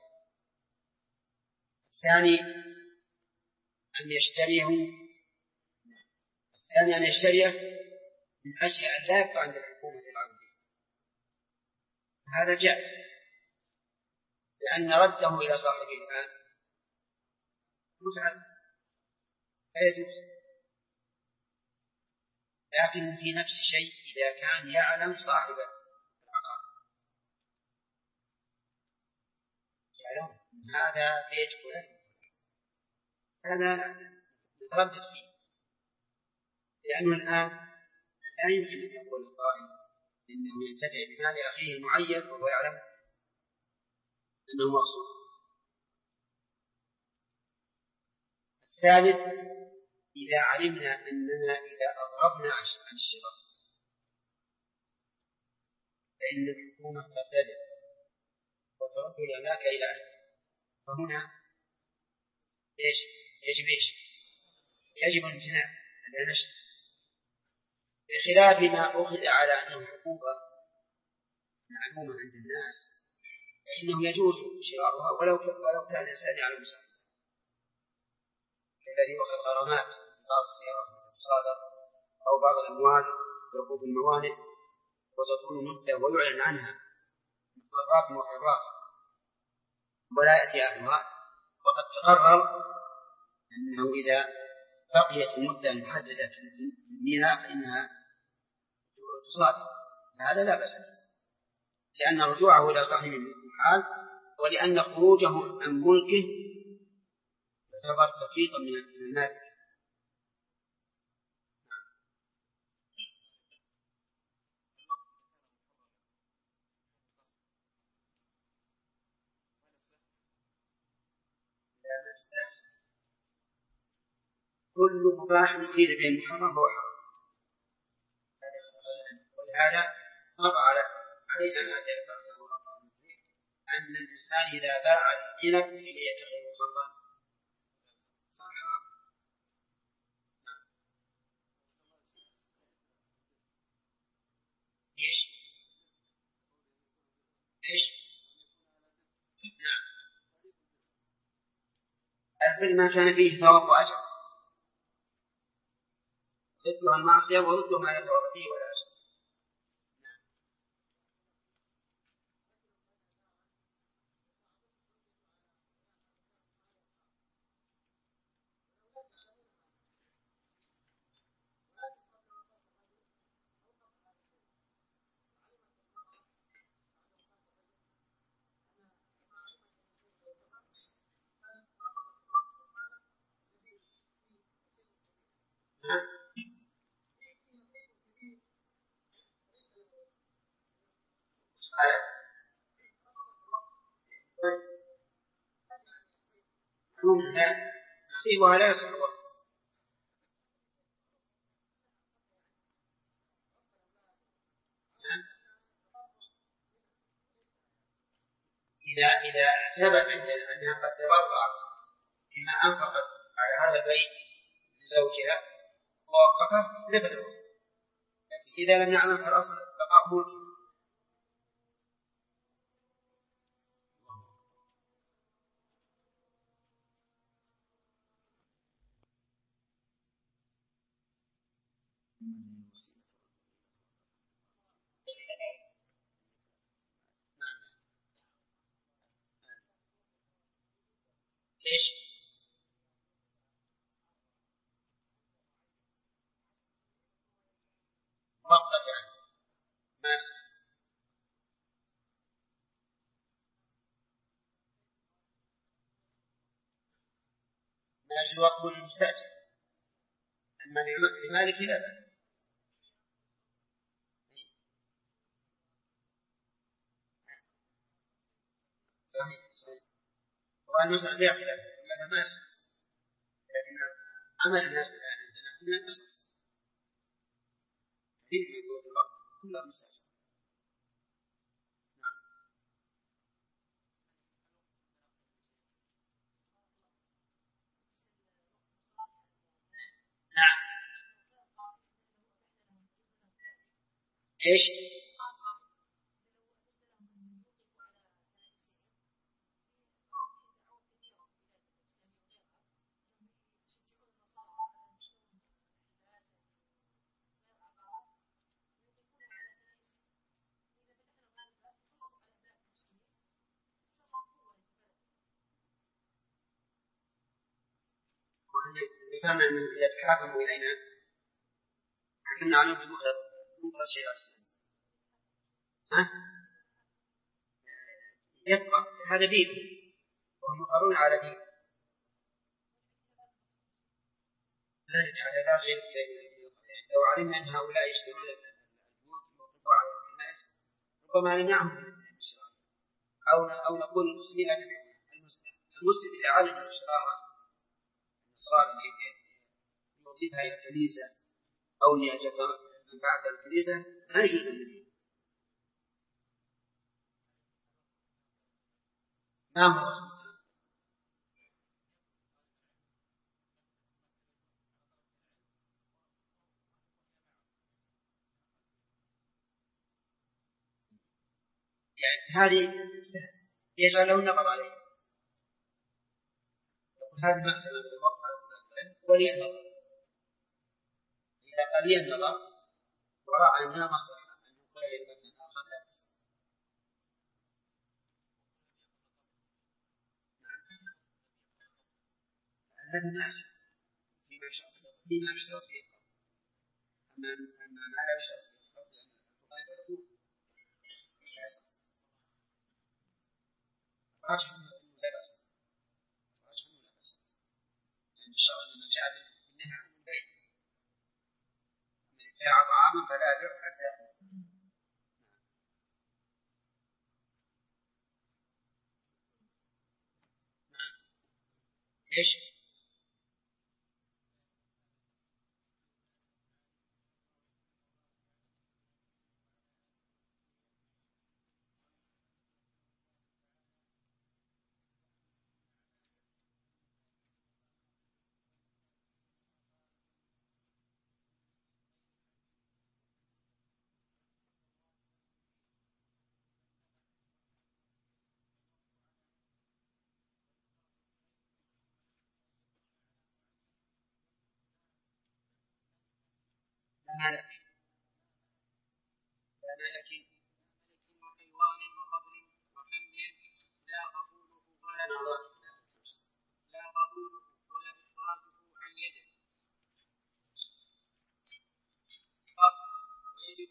الثاني أن يشتريه من أجل أن لا يبقى عند الحكومة العربية، هذا جائز، لأن رده إلى صاحبه الآن متعب لا يجوز. لكن في نفس الشيء إذا كان يعلم صاحب العقار، يعلم هذا بيت فلان، هذا يتردد فيه، لأنه الآن لا يمكن أن يقول القائل إنه ينتفع بمال أخيه المعين وهو يعلم أنه مقصود. الثالث، إذا علمنا أننا إذا أضربنا عن الشراء فإن الحكومة تبتدع وترد الأملاك إلى أهله، فهنا يجب الامتناع عن نشر، بخلاف ما أخذ على أنه حقوق معلومة عند الناس فإنه يجوز شراؤها ولو كان الإنسان على مسافة، الذي أخذ غرامات بعض السيارات تصادر أو بعض الأموال تركوب الموانئ وتطول مدة ويعلن عنها مرات ومرات ولا يأتي أهلها، وقد تقرر أنه إذا بقيت المدة المحددة في الميناء فإنها تصادر، هذا لا بأس، لأن رجوعه إلى صاحب المحال ولأن خروجه عن ملكه يعتبر تفريطا من المال. كل مباح يريد به المحرم هو حرام، ولهذا مر علينا أن الإنسان إذا باع العنب ليتخذ خمرا صار حرام. إيش؟ نعم، الفعل ما كان فيه ثواب وأجر، ضدها المعصية وضد ما يثواب فيه ولا أجر. نصيبها لا يصح الوقت. إذا ثبت عندنا أنها قد تبرع بما أنفقت على هذا البيت لزوجها ووقفت ثبت الوقت، لكن إذا لم نعلم فالأصل بقاء موجود. إيش؟ مؤقتا ما أجل وقت المستأجر، أما لمالك لا بأس. صحيح. والمسألة فيها خلاف، هذا ما يصح، لكن عمل الناس الآن عندنا ما يصح. كثير من الوقت كلها مسألة. نعم. إيش؟ ذكرنا أن إذا تحاكموا إلينا حكمنا عنهم بمقتضى شيء أحسن. يبقى هذا دين وهم يقرون على دين، لا على ذلك. لو علمنا أن هؤلاء يشترون البيوت ويوقفوا على الناس ربما نمنعهم أو نقول المسلمين لا تبيعون. المسلم إذا علم الاشتراء النصراني يضيفها إلى الكنيسة أو ليجد بعد الكنيسة لا يجوز منه. نعم. يعني هذه يجعل له النظر عليه، يقول هذه مأسمة تتوقع ولي النظر. إذا قال لي النظر ورأى أنها مصلحة أن يقول المبنى الآخر لا يصلح. هذا ماشي فيما يشترط فيه، أما ما لا يشترط فيه الفقهاء لا يصح. راجح أنه لا يصح، لأن الشرع لما جاء بالنهي عن البيع من ابتاع طعاما فلا يبيع حتى يأكل. إيش؟ لا مالك وحيوان وقبر وحمل لا قبوله ولا إخراجه عن يده. ويجب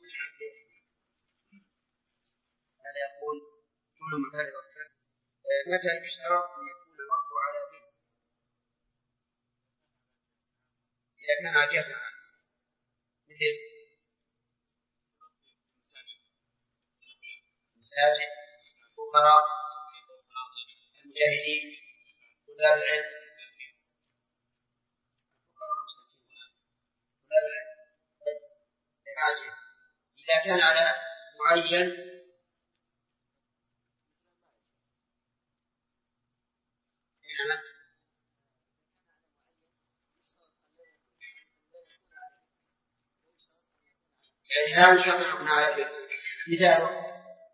هذا يقول كل مفارقة متى يشترط أن يكون الوقت على ذكر؟ إذا كان عاجزا مثل المساجد، الفقراء، المجاهدين، طلاب العلم. إذا كان على معين يعني لا يشرط أن يكون على مثاله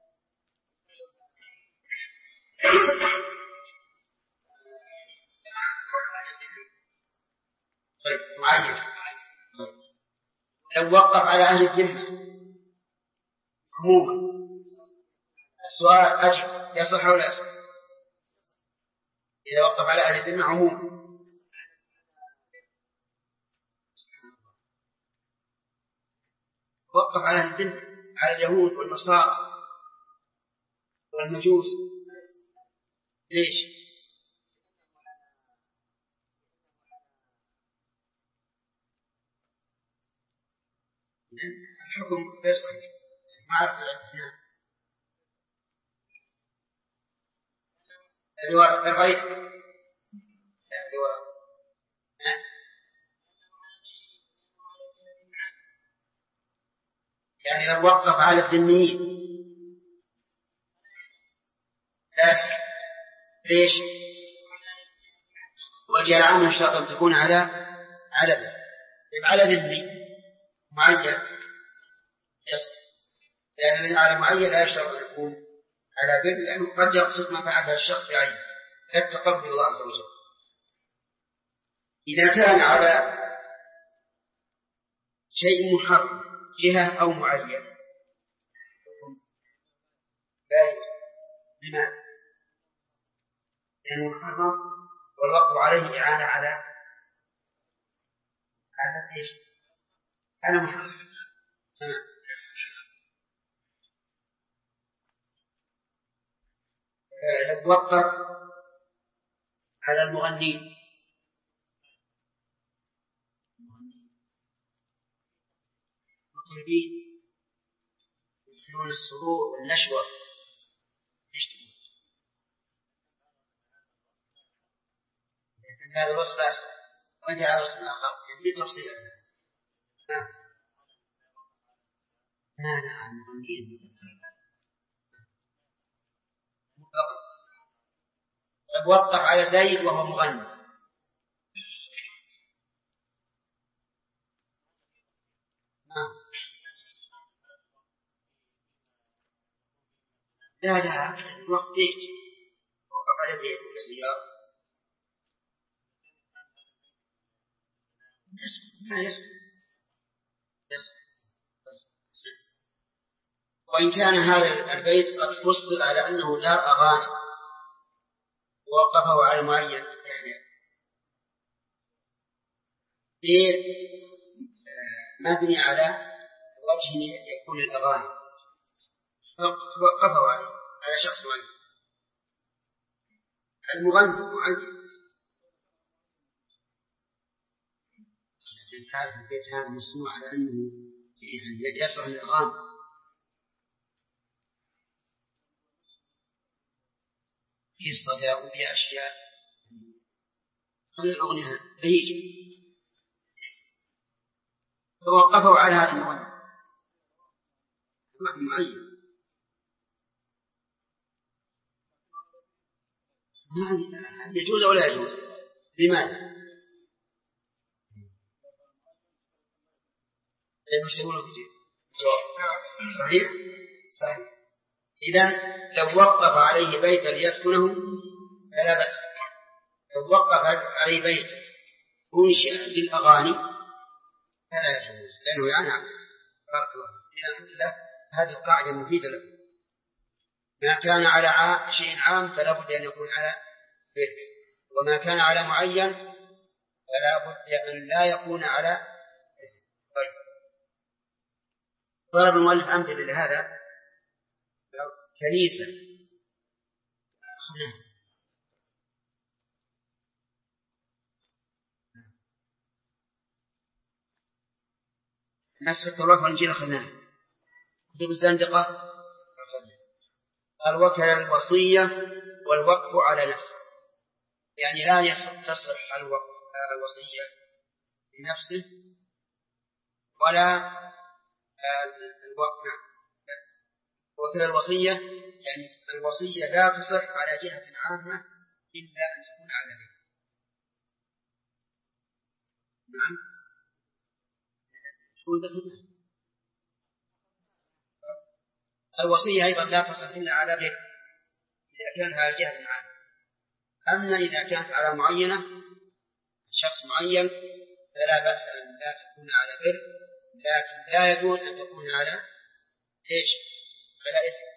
معين. لو وقف على أهل الذمة عموما، السؤال أجب يصح أو لا يصح؟ إذا وقف على أهل الذمة عموما وقف على أهل الذمة، على اليهود والنصارى والمجوس، ليش؟ الحكم غير صحيح. ما أعرف الغير يعني لو وقف على الذميين لا يصح. ليش؟ وجه العام يشترط أن تكون على ذمي معين يصح، لأن الذي على معين لا يشترط أن يكون على ذمي، لأنه قد يقصد ما فعله الشخص بعينه لا تقبل الله عز وجل. إذا كان على شيء محرم جهة أو معين لا يجوز. لماذا؟ لأنه محرم والوقف عليه إعانة على إيش؟ على محرم. لو وقف على المغنين المطربين يدخلون السرور والنشوة، لكن هذا الوصف لا يصح. وانت على وصف آخر يبني تفصيلا. عن المغنين مطلقا. طيب وقف على زيد وهو مغني لا الوقت ليش وقف على بيت السيارة لا يسمع. وإن كان هذا البيت قد فصل على أنه لا أغاني ووقفه على معين، يعني بيت مبني على وجه يكون الأغاني وقفه على شخص معين. المغني معين تعرف البيت هذا مصنوع على أنه يعني يصلح الأغاني، في صدى وفي أشياء من الأغنية بهيج، فوقفوا على هذا المغني معين. يجوز أو لا يجوز؟ لماذا؟ صحيح. إذن لو وقف عليه بيتا ليسكنه فلا بأس. لو وقف عليه بيت أنشئ للأغاني فلا يجوز، لأنه يعني عبد. إذن هذه القاعدة مفيدة له. ما كان على شيء عام فلا بد أن يكون على بيت، وما كان على معين فلا بد أن لا يكون على. طيب ضرب المؤلف أمثلة لهذا. كنيسة نسخ التوراة والإنجيل أخذناه، كتب الزندقة أخذناه، قال وكذا الوصية والوقف على نفسه، يعني لا تصح الوصية لنفسه ولا الوقف. وكذا الوصية، يعني الوصية لا تصح على جهة عامة إلا أن تكون على غير. نعم، شو ذكرنا؟ الوصية أيضا لا تصح إلا على غير إذا كانت على جهة عامة. أما إذا كانت على معينة، شخص معين، فلا بأس أن لا تكون على غير، لكن لا يجوز أن تكون على إيش؟ على إثم.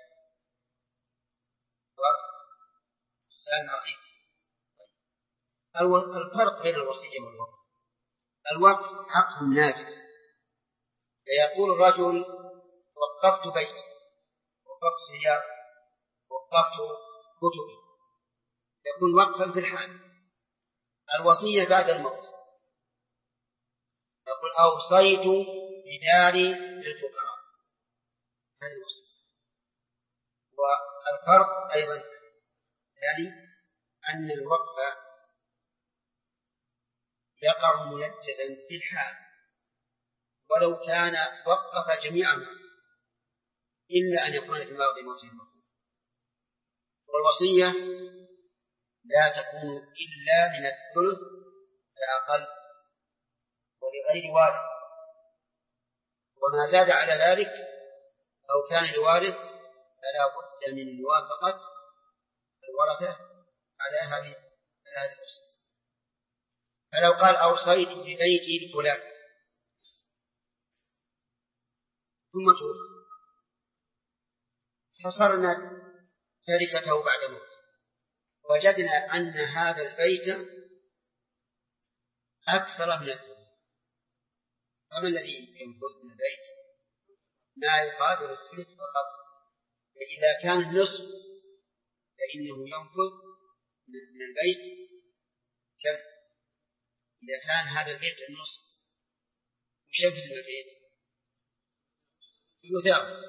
الفرق بين الوصية والوقف: الوقف حق نافذ، فيقول الرجل وقفت بيتي، وقفت سيارة، وقفت كتبي، يكون وقفا في الحال. الوصية بعد الموت، يقول أوصيت بداري للفقراء، هذه الوصية. والفرق أيضا الثاني أن الوقف يقع منجزا في الحال ولو كان وقف جميعا إلا أن يكون في مرض موته المفروض. والوصية لا تكون إلا من الثلث فأقل ولغير وارث، وما زاد على ذلك أو كان لوارث فلا بد من موافقة الورثة على هذه الوصية. فلو قال أوصيت ببيتي لفلان ثم توفي، حصرنا تركته بعد موته، وجدنا أن هذا البيت أكثر من الثلث، فما الذي ينفذ من البيت؟ ما يقابل الثلث فقط. فإذا كان النصف فإنه ينفذ من البيت كم؟ إذا كان هذا البيت النصف يشبه البيت ثلثان،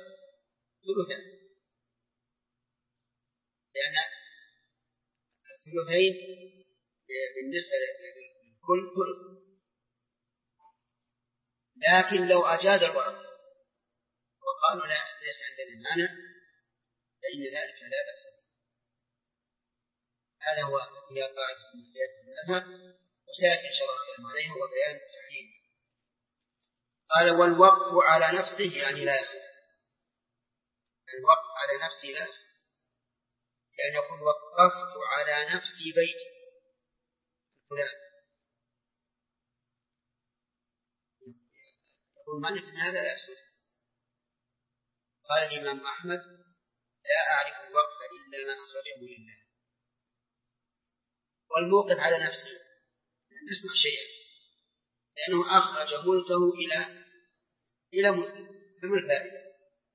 لأن الثلثين بالنسبة لكل ثلث. لكن لو أجاز الورثة وقالوا لا ليس عندنا مانع فإن ذلك لا بأس. هذا هو هي قاعدة المذهب، وسيأتي إن شاء الله الكلام عليها وبيان التحليل. قال والوقف على نفسه يعني لا يصح. الوقف على نفسي لا يصح، لأن يقول وقفت على نفسي بيتي فلان، يقول من هذا لا يصح. قال الإمام أحمد لا أعرف الوقف إلا ما أخرجه لله. والموقف على نفسه لا يصنع شيئا، لأنه أخرج ملكه إلى ملكه، فما الفائدة؟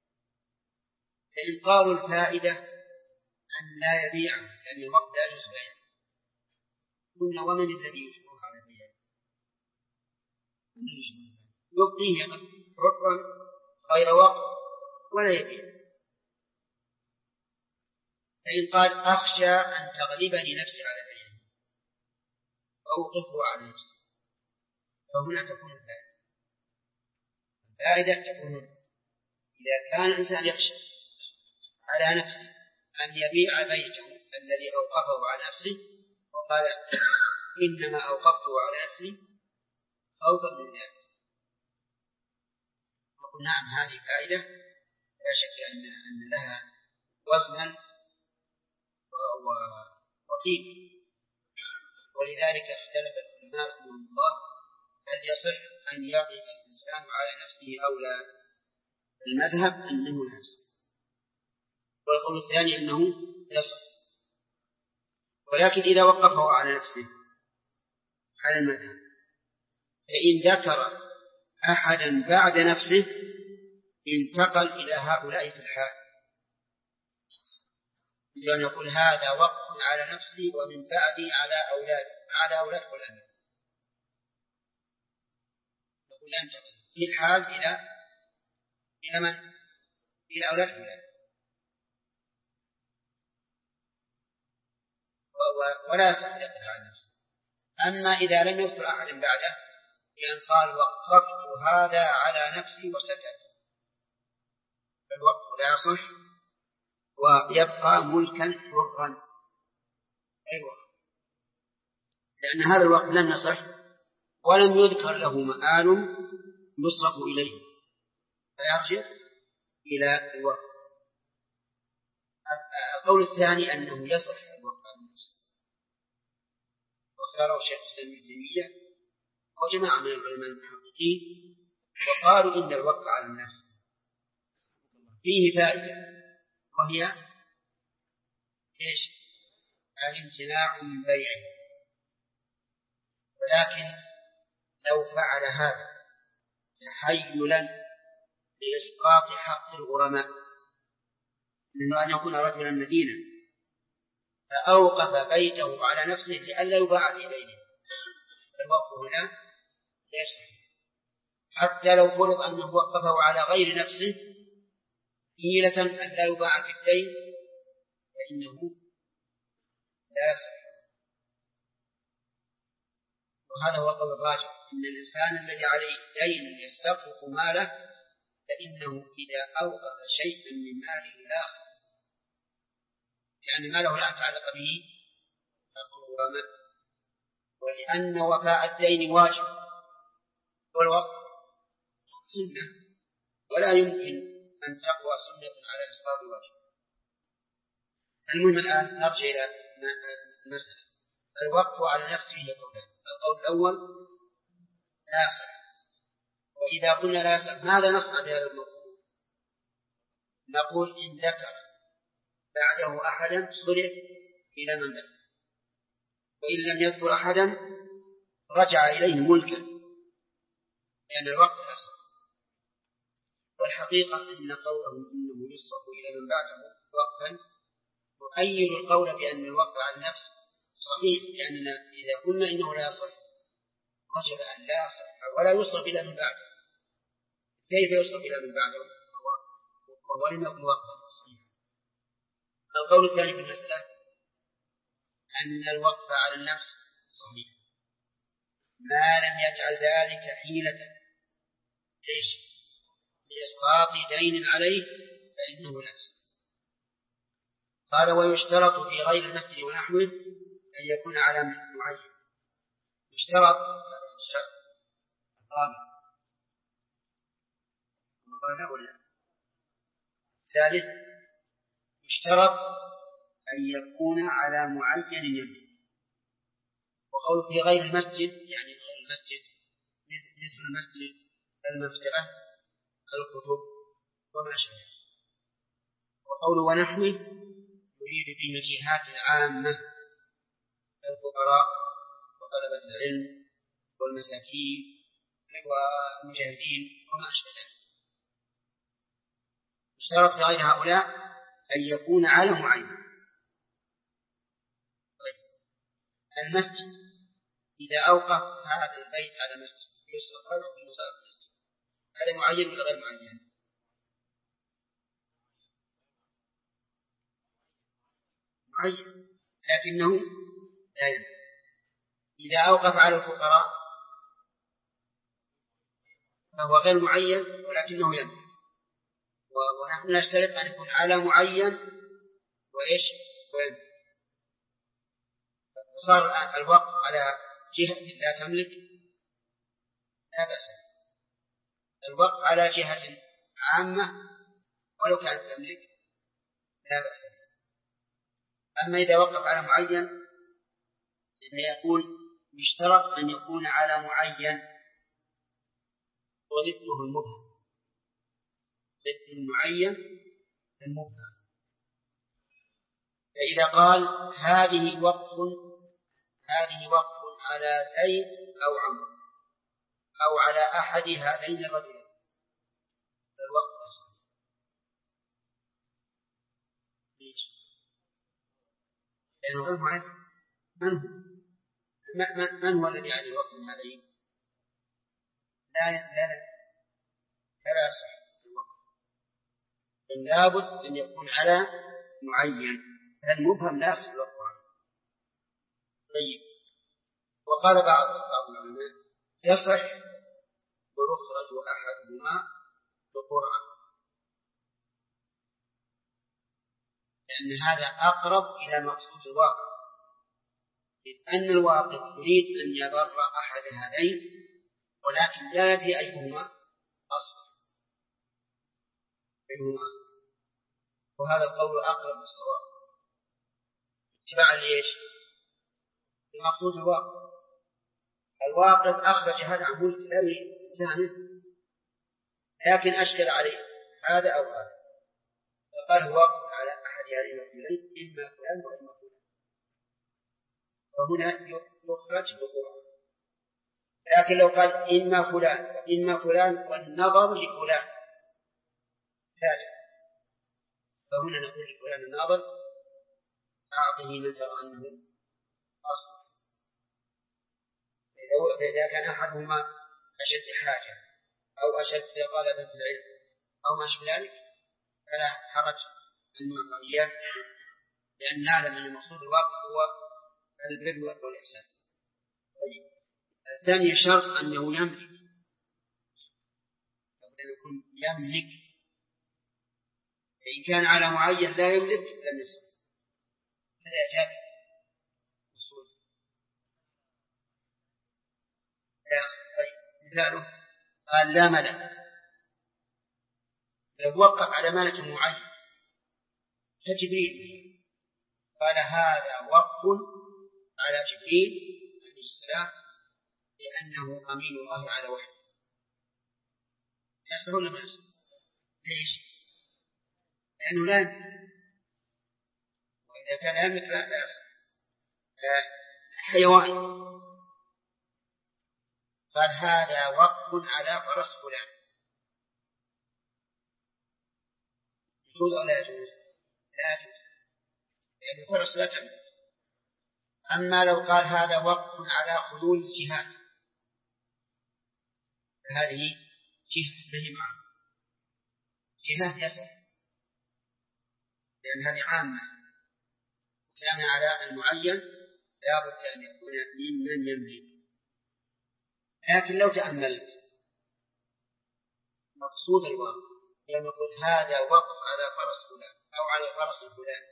فإن قالوا الفائدة أن لا يبيع لأن الوقت لا يجوز بيعه، قلنا ومن الذي يجبره على بيعه؟ يبقيه حرا غير وقت ولا يبيع. فإن قال أخشى أن تغلبني نفسي على بيعه فأوقفه على نفسي، فهنا تكون الفائدة تكون إذا كان الإنسان يخشى على نفسه أن يبيع بيته الذي أوقفه على نفسه وقال إنما أوقفته على نفسي خوفا من ذلك، نقول نعم هذه فائدة لا شك أن لها وزنا وقيمة. ولذلك اختلف العلماء رحمهم الله هل يصح أن يقف الإنسان على نفسه أو لا. المذهب أنه لا يصح، والقول الثاني أنه يصح. ولكن إذا وقفه على نفسه على المذهب فإن ذكر أحدا بعد نفسه انتقل إلى هؤلاء في الحال، لأن يقول هذا وقف على نفسي ومن بعدي على أولاد فلان، يقول ينتقل في الحال إلى من؟ إلى أولاد فلان. ولا يصح يقطع عن نفسه. أما إذا لم يذكر أحد بعده بأن قال وقفت هذا على نفسي وسكت، فالوقف لا يصح ويبقى ملكا حرا. أيوة، لأن هذا الوقف لم يصح ولم يذكر له مآل يصرف إليه فيرجع إلى الوقف. القول الثاني أنه يصح الوقف على النفس، واختاره شيخ الإسلام ابن تيمية وجماعة من العلماء المحققين، وقالوا إن الوقف على النفس فيه فائدة، وهي إيش؟ الامتناع من بيعه. ولكن لو فعل هذا تحيلا لإسقاط حق الغرماء، من أن يكون رجلا مدينا فأوقف بيته على نفسه لئلا يباع في بيته، فالوقف هنا لا يصح. حتى لو فرض أنه وقفه على غير نفسه حيلة أن لا يباع في الدين فإنه لا يصح. وهذا هو القول الراجح، إن الإنسان الذي عليه دين يستغرق ماله فإنه إذا أوقف شيئا من ماله لا يصح، يعني ماله لا يتعلق به حق الغرماء، ولأن وفاء الدين واجب والوقف سنة، ولا يمكن أن تقوى سنة على إسقاط الواجب. المهم الآن نرجع إلى المسألة. الوقف على نفسه هي قولان: القول الأول لا يصح، وإذا قلنا لا يصح ماذا نصنع بهذا الموضوع؟ نقول إن ذكر بعده أحدا صرف إلى من ذكر، وإن لم يذكر أحدا رجع إليه ملكا، لأن الوقف لا يصح. والحقيقة أن قولهم إنه يصرف إلى من بعده وقفا يؤيد القول بأن الوقف على النفس صحيح، لأننا إذا قلنا إنه لا يصح وجب أن لا يصح ولا يصرف إلى من بعده. كيف يصرف إلى من بعده وهو لم يكن وقفا صحيحا؟ القول الثاني في المسألة أن الوقف على النفس صحيح ما لم يجعل ذلك حيلة لإسقاط دين عليه فإنه لا يصح. قال: ويشترط في غير المسجد ونحوه أن يكون على معين. يشترط الشرط الثالث يشترط أن يكون على معين يمين. وقول في غير المسجد يعني غير المسجد مثل المسجد، المكتبة، الكتب وما شابه. وقول ونحوه يريد به الجهات العامة الفقراء وطلبة العلم والمساكين والمجاهدين وما أشبه. اشترط في غير هؤلاء أن يكون على معين. المسجد إذا أوقف هذا البيت على مسجد يصرف له في مصارف المسجد، هذا معين ولا غير معين؟ معين، لكنه لا ينفع. إذا أوقف على الفقراء فهو غير معين ولكنه ينفع. ونحن نشترط أن يكون على معين وينفع. صار الآن الوقف على جهة لا تملك لا بأس، الوقف على جهة عامة ولو كانت تملك لا بأس. أما إذا وقف على معين يقول يشترط أن يكون على معين وضده المبهم، ضد المعين المبهم. فإذا قال هذه وقف على زيد أو عمرو أو على أحد هذين الرجلين الوقف أصلا. ليش؟ لأنه غير معين. من هو الذي عليه وقف هذين؟ لا يصح الوقف، بل لابد أن يكون على معين. هذا المبهم لا يصح الوقف عنه. طيب. وقال بعض العلماء يصح ويخرج أحدهما بقرعة، لأن هذا أقرب إلى مقصود الواقع، إذ أن الواقع يريد أن يبر أحد هذين ولكن لا يدري أيهما أصل، وهذا القول أقرب للصواب اتباعا لإيش؟ لمقصود الواقع. الواقع أخرج هذا عن ملك الأمر انتهى، لكن أشكل عليه هذا أو هذا، فقال هو على أحد هذين الرجلين إما فلان وإما فلان، فهنا يخرج بقرعة. لكن لو قال إما فلان وإما فلان والنظر لفلان ثالث، فهنا نقول لفلان الناظر أعطه من ترى أنه أصل، فإذا كان أحدهما أشد حاجة أو أشد طلبة العلم أو ما شابه ذلك فلا حرج أن نعطيه، لأن نعلم أن مقصود الواقع هو البر والإحسان. طيب. الثاني شرط أنه يملك، يكون يملك، فإن كان على معين لا يملك لم يصح. هذا جاب أصول لا يصح. طيب. مثاله قال لا ملك، لو وقف على ملك معين كجبريل قال هذا وقف على جبريل عليه السلام لأنه أمين الله على وحده، يصح ولا ما يصح؟ ليش؟ لأنه لا يملك، وإذا كان يملك لا يصح. حيوان قال هذا وقف على فرس فلان، يجوز أو لا يجوز؟ لا يجوز، لأن الفرس لا تملك. أما لو قال هذا وقف على خيول الجهاد فهذه جهة فهم عام، جهة يصح لأن هذه عامة، كلامنا على المعين لا بد أن يكون ممن يملك. لكن لو تأملت مقصود الواقع لما يقول هذا وقف على فرس فلان أو على فرس فلان،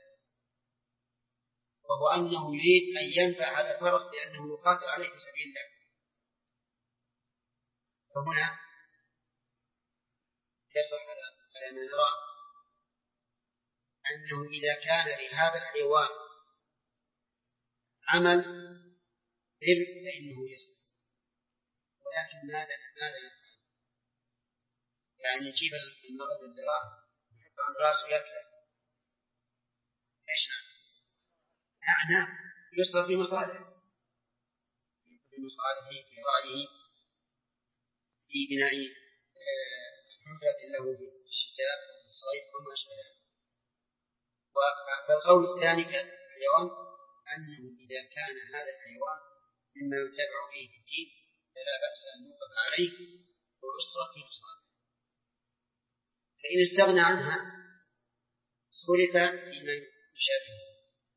وهو أنه يريد أن ينفع هذا الفرس لأنه يقاتل عليه في سبيل الله، فهنا يصح على ما نراه أنه إذا كان لهذا الحيوان عمل بر فإنه يصح. ولكن ماذا نفعل؟ يعني يجيب النظر الدراهم يحط عند راسه يأكله، إيش نعم يصرف في مصالحه، في مصالحه، في رعيه، في بناء حفرة له في الشتاء وفي الصيف وما شابه. فالقول الثاني كالحيوان أنه إذا كان هذا الحيوان مما يتبع فيه في الدين فلا بأس أن يوقف عليه ويصرف في مصالحه، فإن استغنى عنها صرف فيما يشابهه.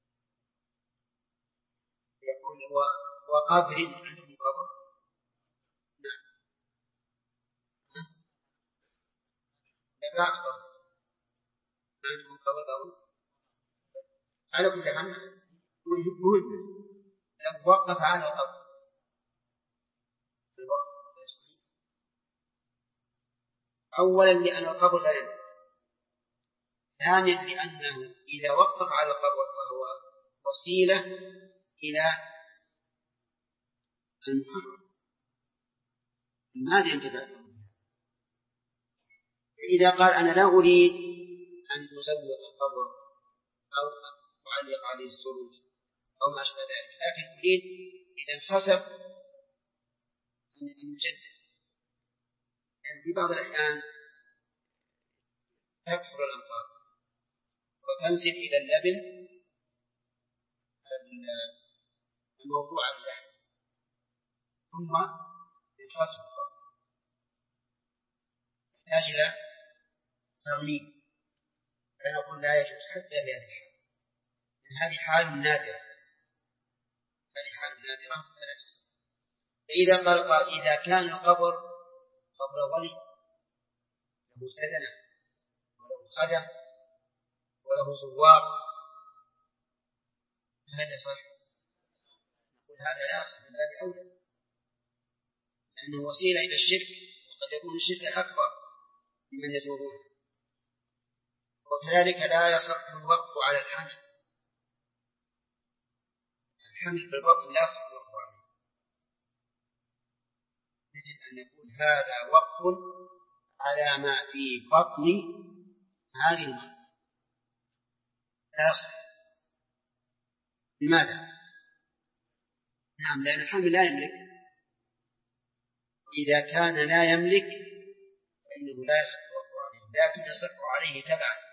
يقول وقبر عندهم قبر، نعم لا أكبر عندهم قبر على كل حال مهم لو وقف على القبر أولا لأن القبر لا ينفع، ثانيا لأنه إذا وقف على القبر فهو وسيلة إلى المحرم، ماذا ينتفع؟ إذا قال أنا لا أريد أن أزوق القبر أو أعلق عليه السروج أو ما أشبه ذلك، لكن أريد إذا انخسف أن يجدد. يعني في بعض الأحيان تكثر الأمطار وتنزل إلى اللبن الموضوع اللحم ثم ينخسف الخط، يحتاج إلى ترميم، فنقول لا يجوز حتى بهذه الحال، هذه حال نادرة، هذه نادرة فلا تصح. إذا كان القبر قبر ولي له سدنة وله خدم وله زوار فهل يصح؟ نقول هذا لا يصح من باب أولى، لأنه وسيلة إلى الشرك، وقد يكون الشرك أكبر ممن يزورونه. وكذلك لا يصح الوقف على الحمل في البطن لا يصح الوقف عليه، يجب أن يكون هذا وقف على ما في بطن هذه المرأة، لا يصح. لماذا؟ نعم، لأن الحمل لا يملك، إذا كان لا يملك فإنه لا يصح الوقف عليه، لكن يصح عليه تبعا.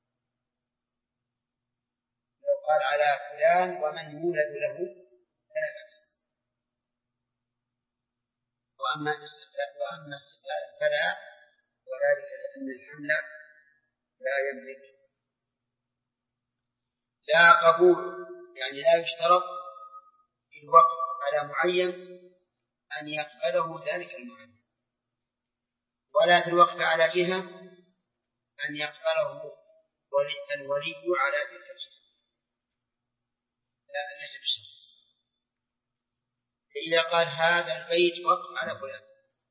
لو قال على فلان ومن يولد له فلا بأس، وأما استقلال فلا، وذلك لأن الحمل لا يملك. لا قبول، يعني لا يشترط في الوقف على معين أن يقبله ذلك المعين، ولا في الوقف على جهة أن يقبله الولي على تلك الجهة، لا، ليس بشرط. إذا قال هذا البيت وقف على فلان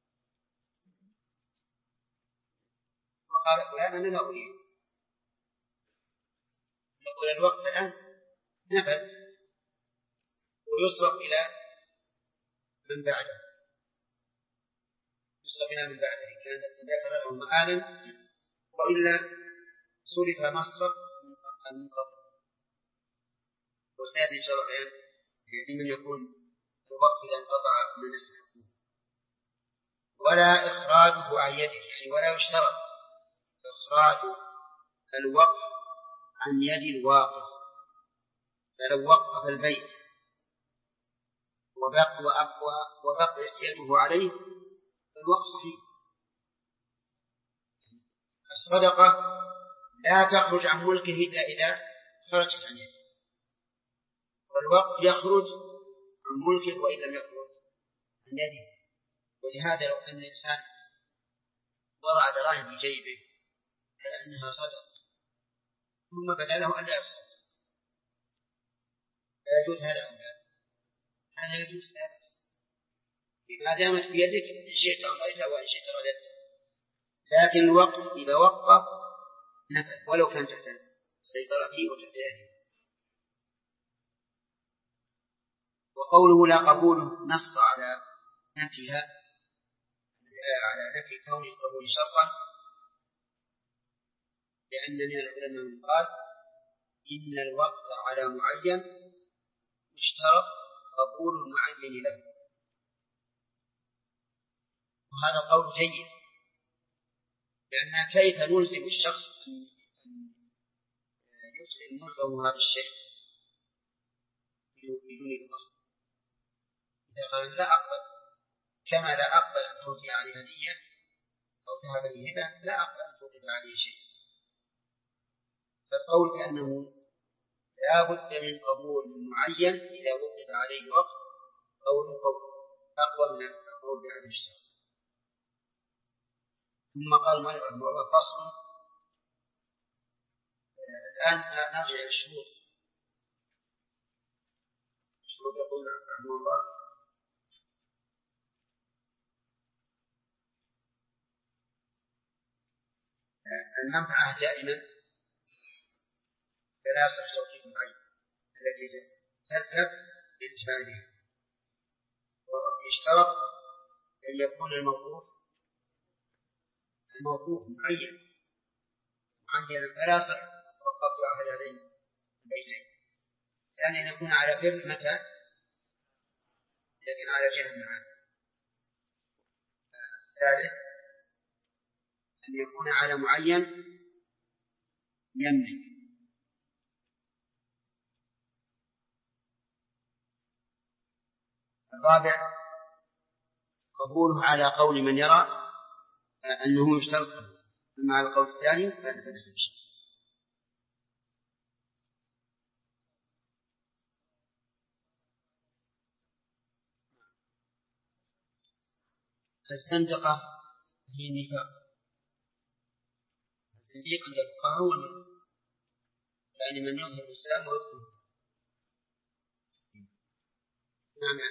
وقال فلان أنا لا أريد، نقول الوقف الآن نفذ ويصرف إلى من بعده، كانت ذكر له مآلا، وإلا صرف مصرف المنقطع. وسيأتي إن شاء الله يعني من يكون الوقف إذا انقطع من السحب. ولا إخراجه عن يده، يعني ولا يشترط إخراج الوقف عن يد الواقف. فلو وقف البيت وبقيت يده عليه فالوقف صحيح. الصدقة لا تخرج عن ملكه إلا إذا خرجت عن يده، والوقف يخرج عن ملكه وإن لم يخرج عن يده. ولهذا لو أن الإنسان وضع دراهم في جيبه على أنها صدق ثم بدا له أن لا يفسد، لا يجوز هذا أو لا؟ هذا يجوز، لا بأس ما دامت في يدك، إن شئت أعطيتها وإن شئت رددتها. لكن الوقف إذا وقف نفذ ولو كان تحت سيطرته وتحت يده. وقوله لا قبول نص على نفيها، على نفي كون القبول شرطا، لأن من العلماء من قال إن الوقف على معين اشترط قبول المعين له، وهذا قول جيد، لأن كيف نلزم الشخص أن يسلم ملكه هذا الشيء بدون الله؟ إذا قال لا أقبل، كما لا أقبل أن تودي عليه هدية أو تهب لي هبة، لا أقبل أن تودي عليه شيء. فالقول بأنه لا بد من قبول معين إذا وقف عليه وقف قول أقوى من القول بأن الشرع. ثم قال مالك رحمه الله فصل. الآن نرجع إلى الشروط. الشروط يقول رحمه الله المنفعة دائما ثلاثة توقيت معين التي تتلف بإجمالها، ويشترط أن يكون الموقوف معين فلا يصح وقف أحد هذين البيتين. ثانيا أن يكون على بر متى؟ لكن على جهة معين. الثالث أن يكون على معين يملك. الرابع قبوله على قول من يرى أنه يشترط، أما على القول الثاني فليس بشرط. الزندقة هي النفاق. الزنديق عند الفقهاء هو يعني من يظهر الإسلام ويكفر. نعم.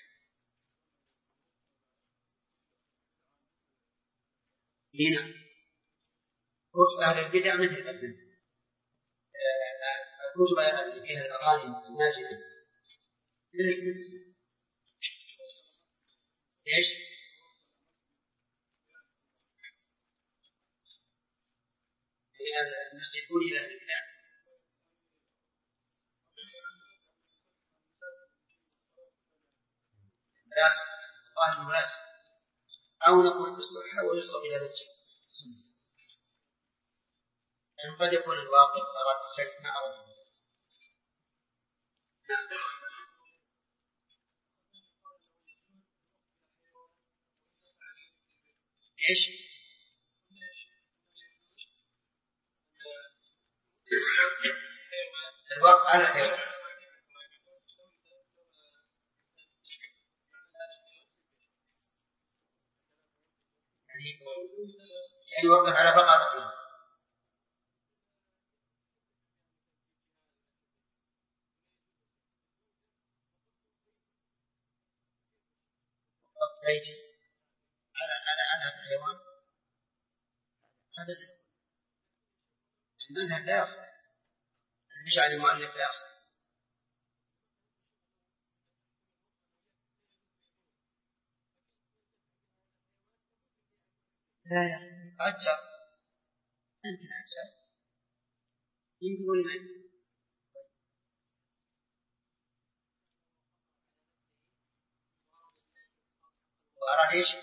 هنا كتب أهل البدع مثل الزندقة. الكتب اللي فيها الأغاني الناجمة ايش؟ المسجدون إلى البدع. لا ظاهر لا، أو نقول بالصحة ويصل إلى مسجد. يعني قد يكون الواقع أراد شيء ما أراد. ايش؟ الوقت على حيوان. يعني وقف على بقرة. وقف بيتي على الحيوان. هذا المذهب لا يصح. مش على المؤلف لا يصح. لا يا أجر أنت أجر يمكن لمن وأراد إيش؟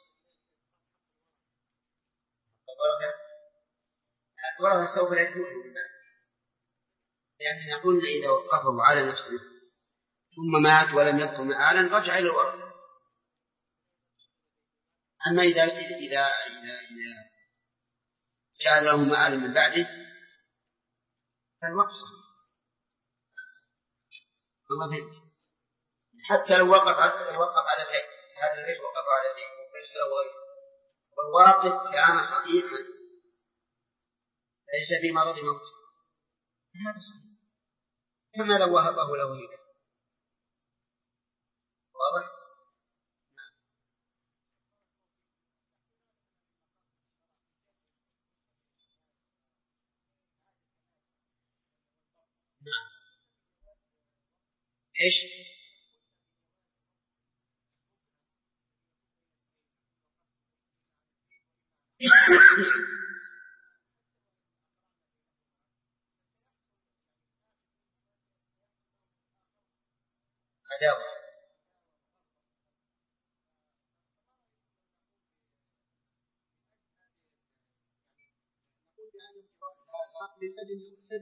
ورثة سوف يكون، لأننا قلنا إذا وقفه على نفسه ثم مات ولم يذكر مآلا رجع إلى الورثة. أما إذا جعل له مآلا من بعده فالوقف والله فهمت. حتى لو وقف على زيد، هذا البيت وقف على زيد وليس له غيره، والواقف كان صديقا ليس في مرض موت، هذا صحيح كما لو وهبه له هبة. واضح؟ نعم. ايش؟ عداوة. من أجل سد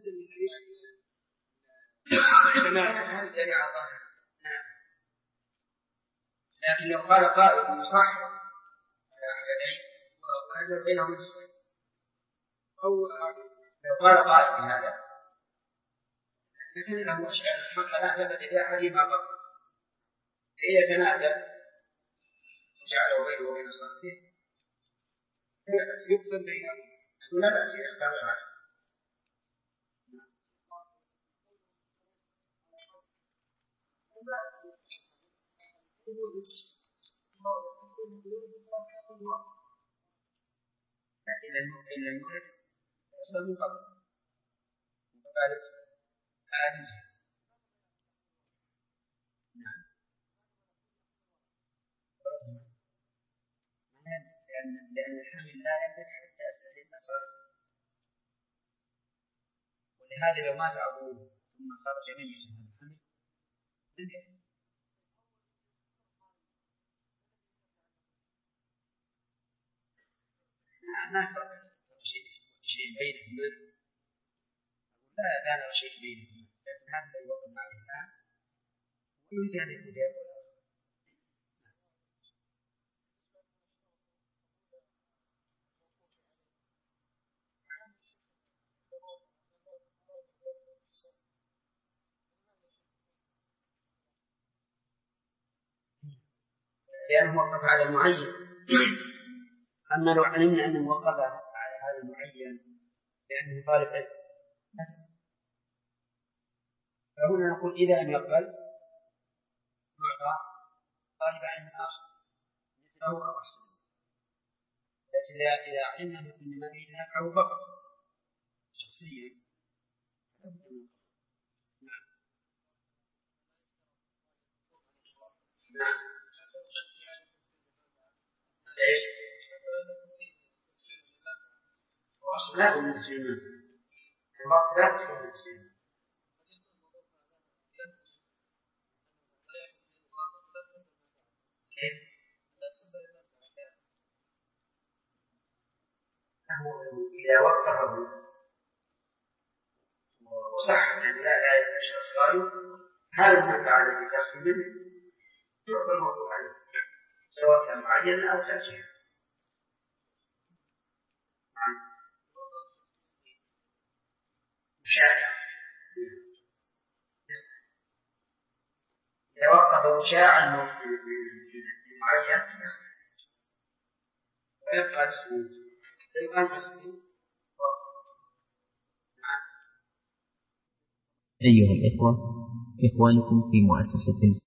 لكن لو قال قائل صح وهذا بينهم نسبة، أو لو قال قائل بهذا لكن له أشياء حتى لا ثبت بأحدهما قط يتنازل وجعله بينه وبين صاحبه يفصل بينهم لا بأس يختار هذا. إلا المولد يصل من قبل وقالت آمين. لأن الحمل لا يملك حتى يستحيل صرفه، ولهذا لو مات أبوه ثم خرج ميتا من الحمل لم يكن ما ترك شيء بينهما، لا نرى شيء بينهما، لكن هذا الذي وقف عليه الآن ويمكن أن يكون يقول لأنه وقف على المعين أما لو علمنا أنه وقف على هذا المعين لأنه طالب علم فهنا نقول إذا لم يقبل يعطى طالب علم آخر مثله أو أحسن. لكن إذا علمنا أن ما يريد نفعه فقط شخصيا نعم. ايش؟ واصل لا المسلمين الوقت لا تكون المسلمين كيف؟ إذا وقفه وصح أن لا يشخص غيره هذا المنفعة التي تحصل منه تعطى الموضوع عليه سواء كان معينا أو تأجيلا. مشاع إذا وقف مشاعا معين ويبقى اسمه أيها الإخوة، إخوانكم في مؤسسة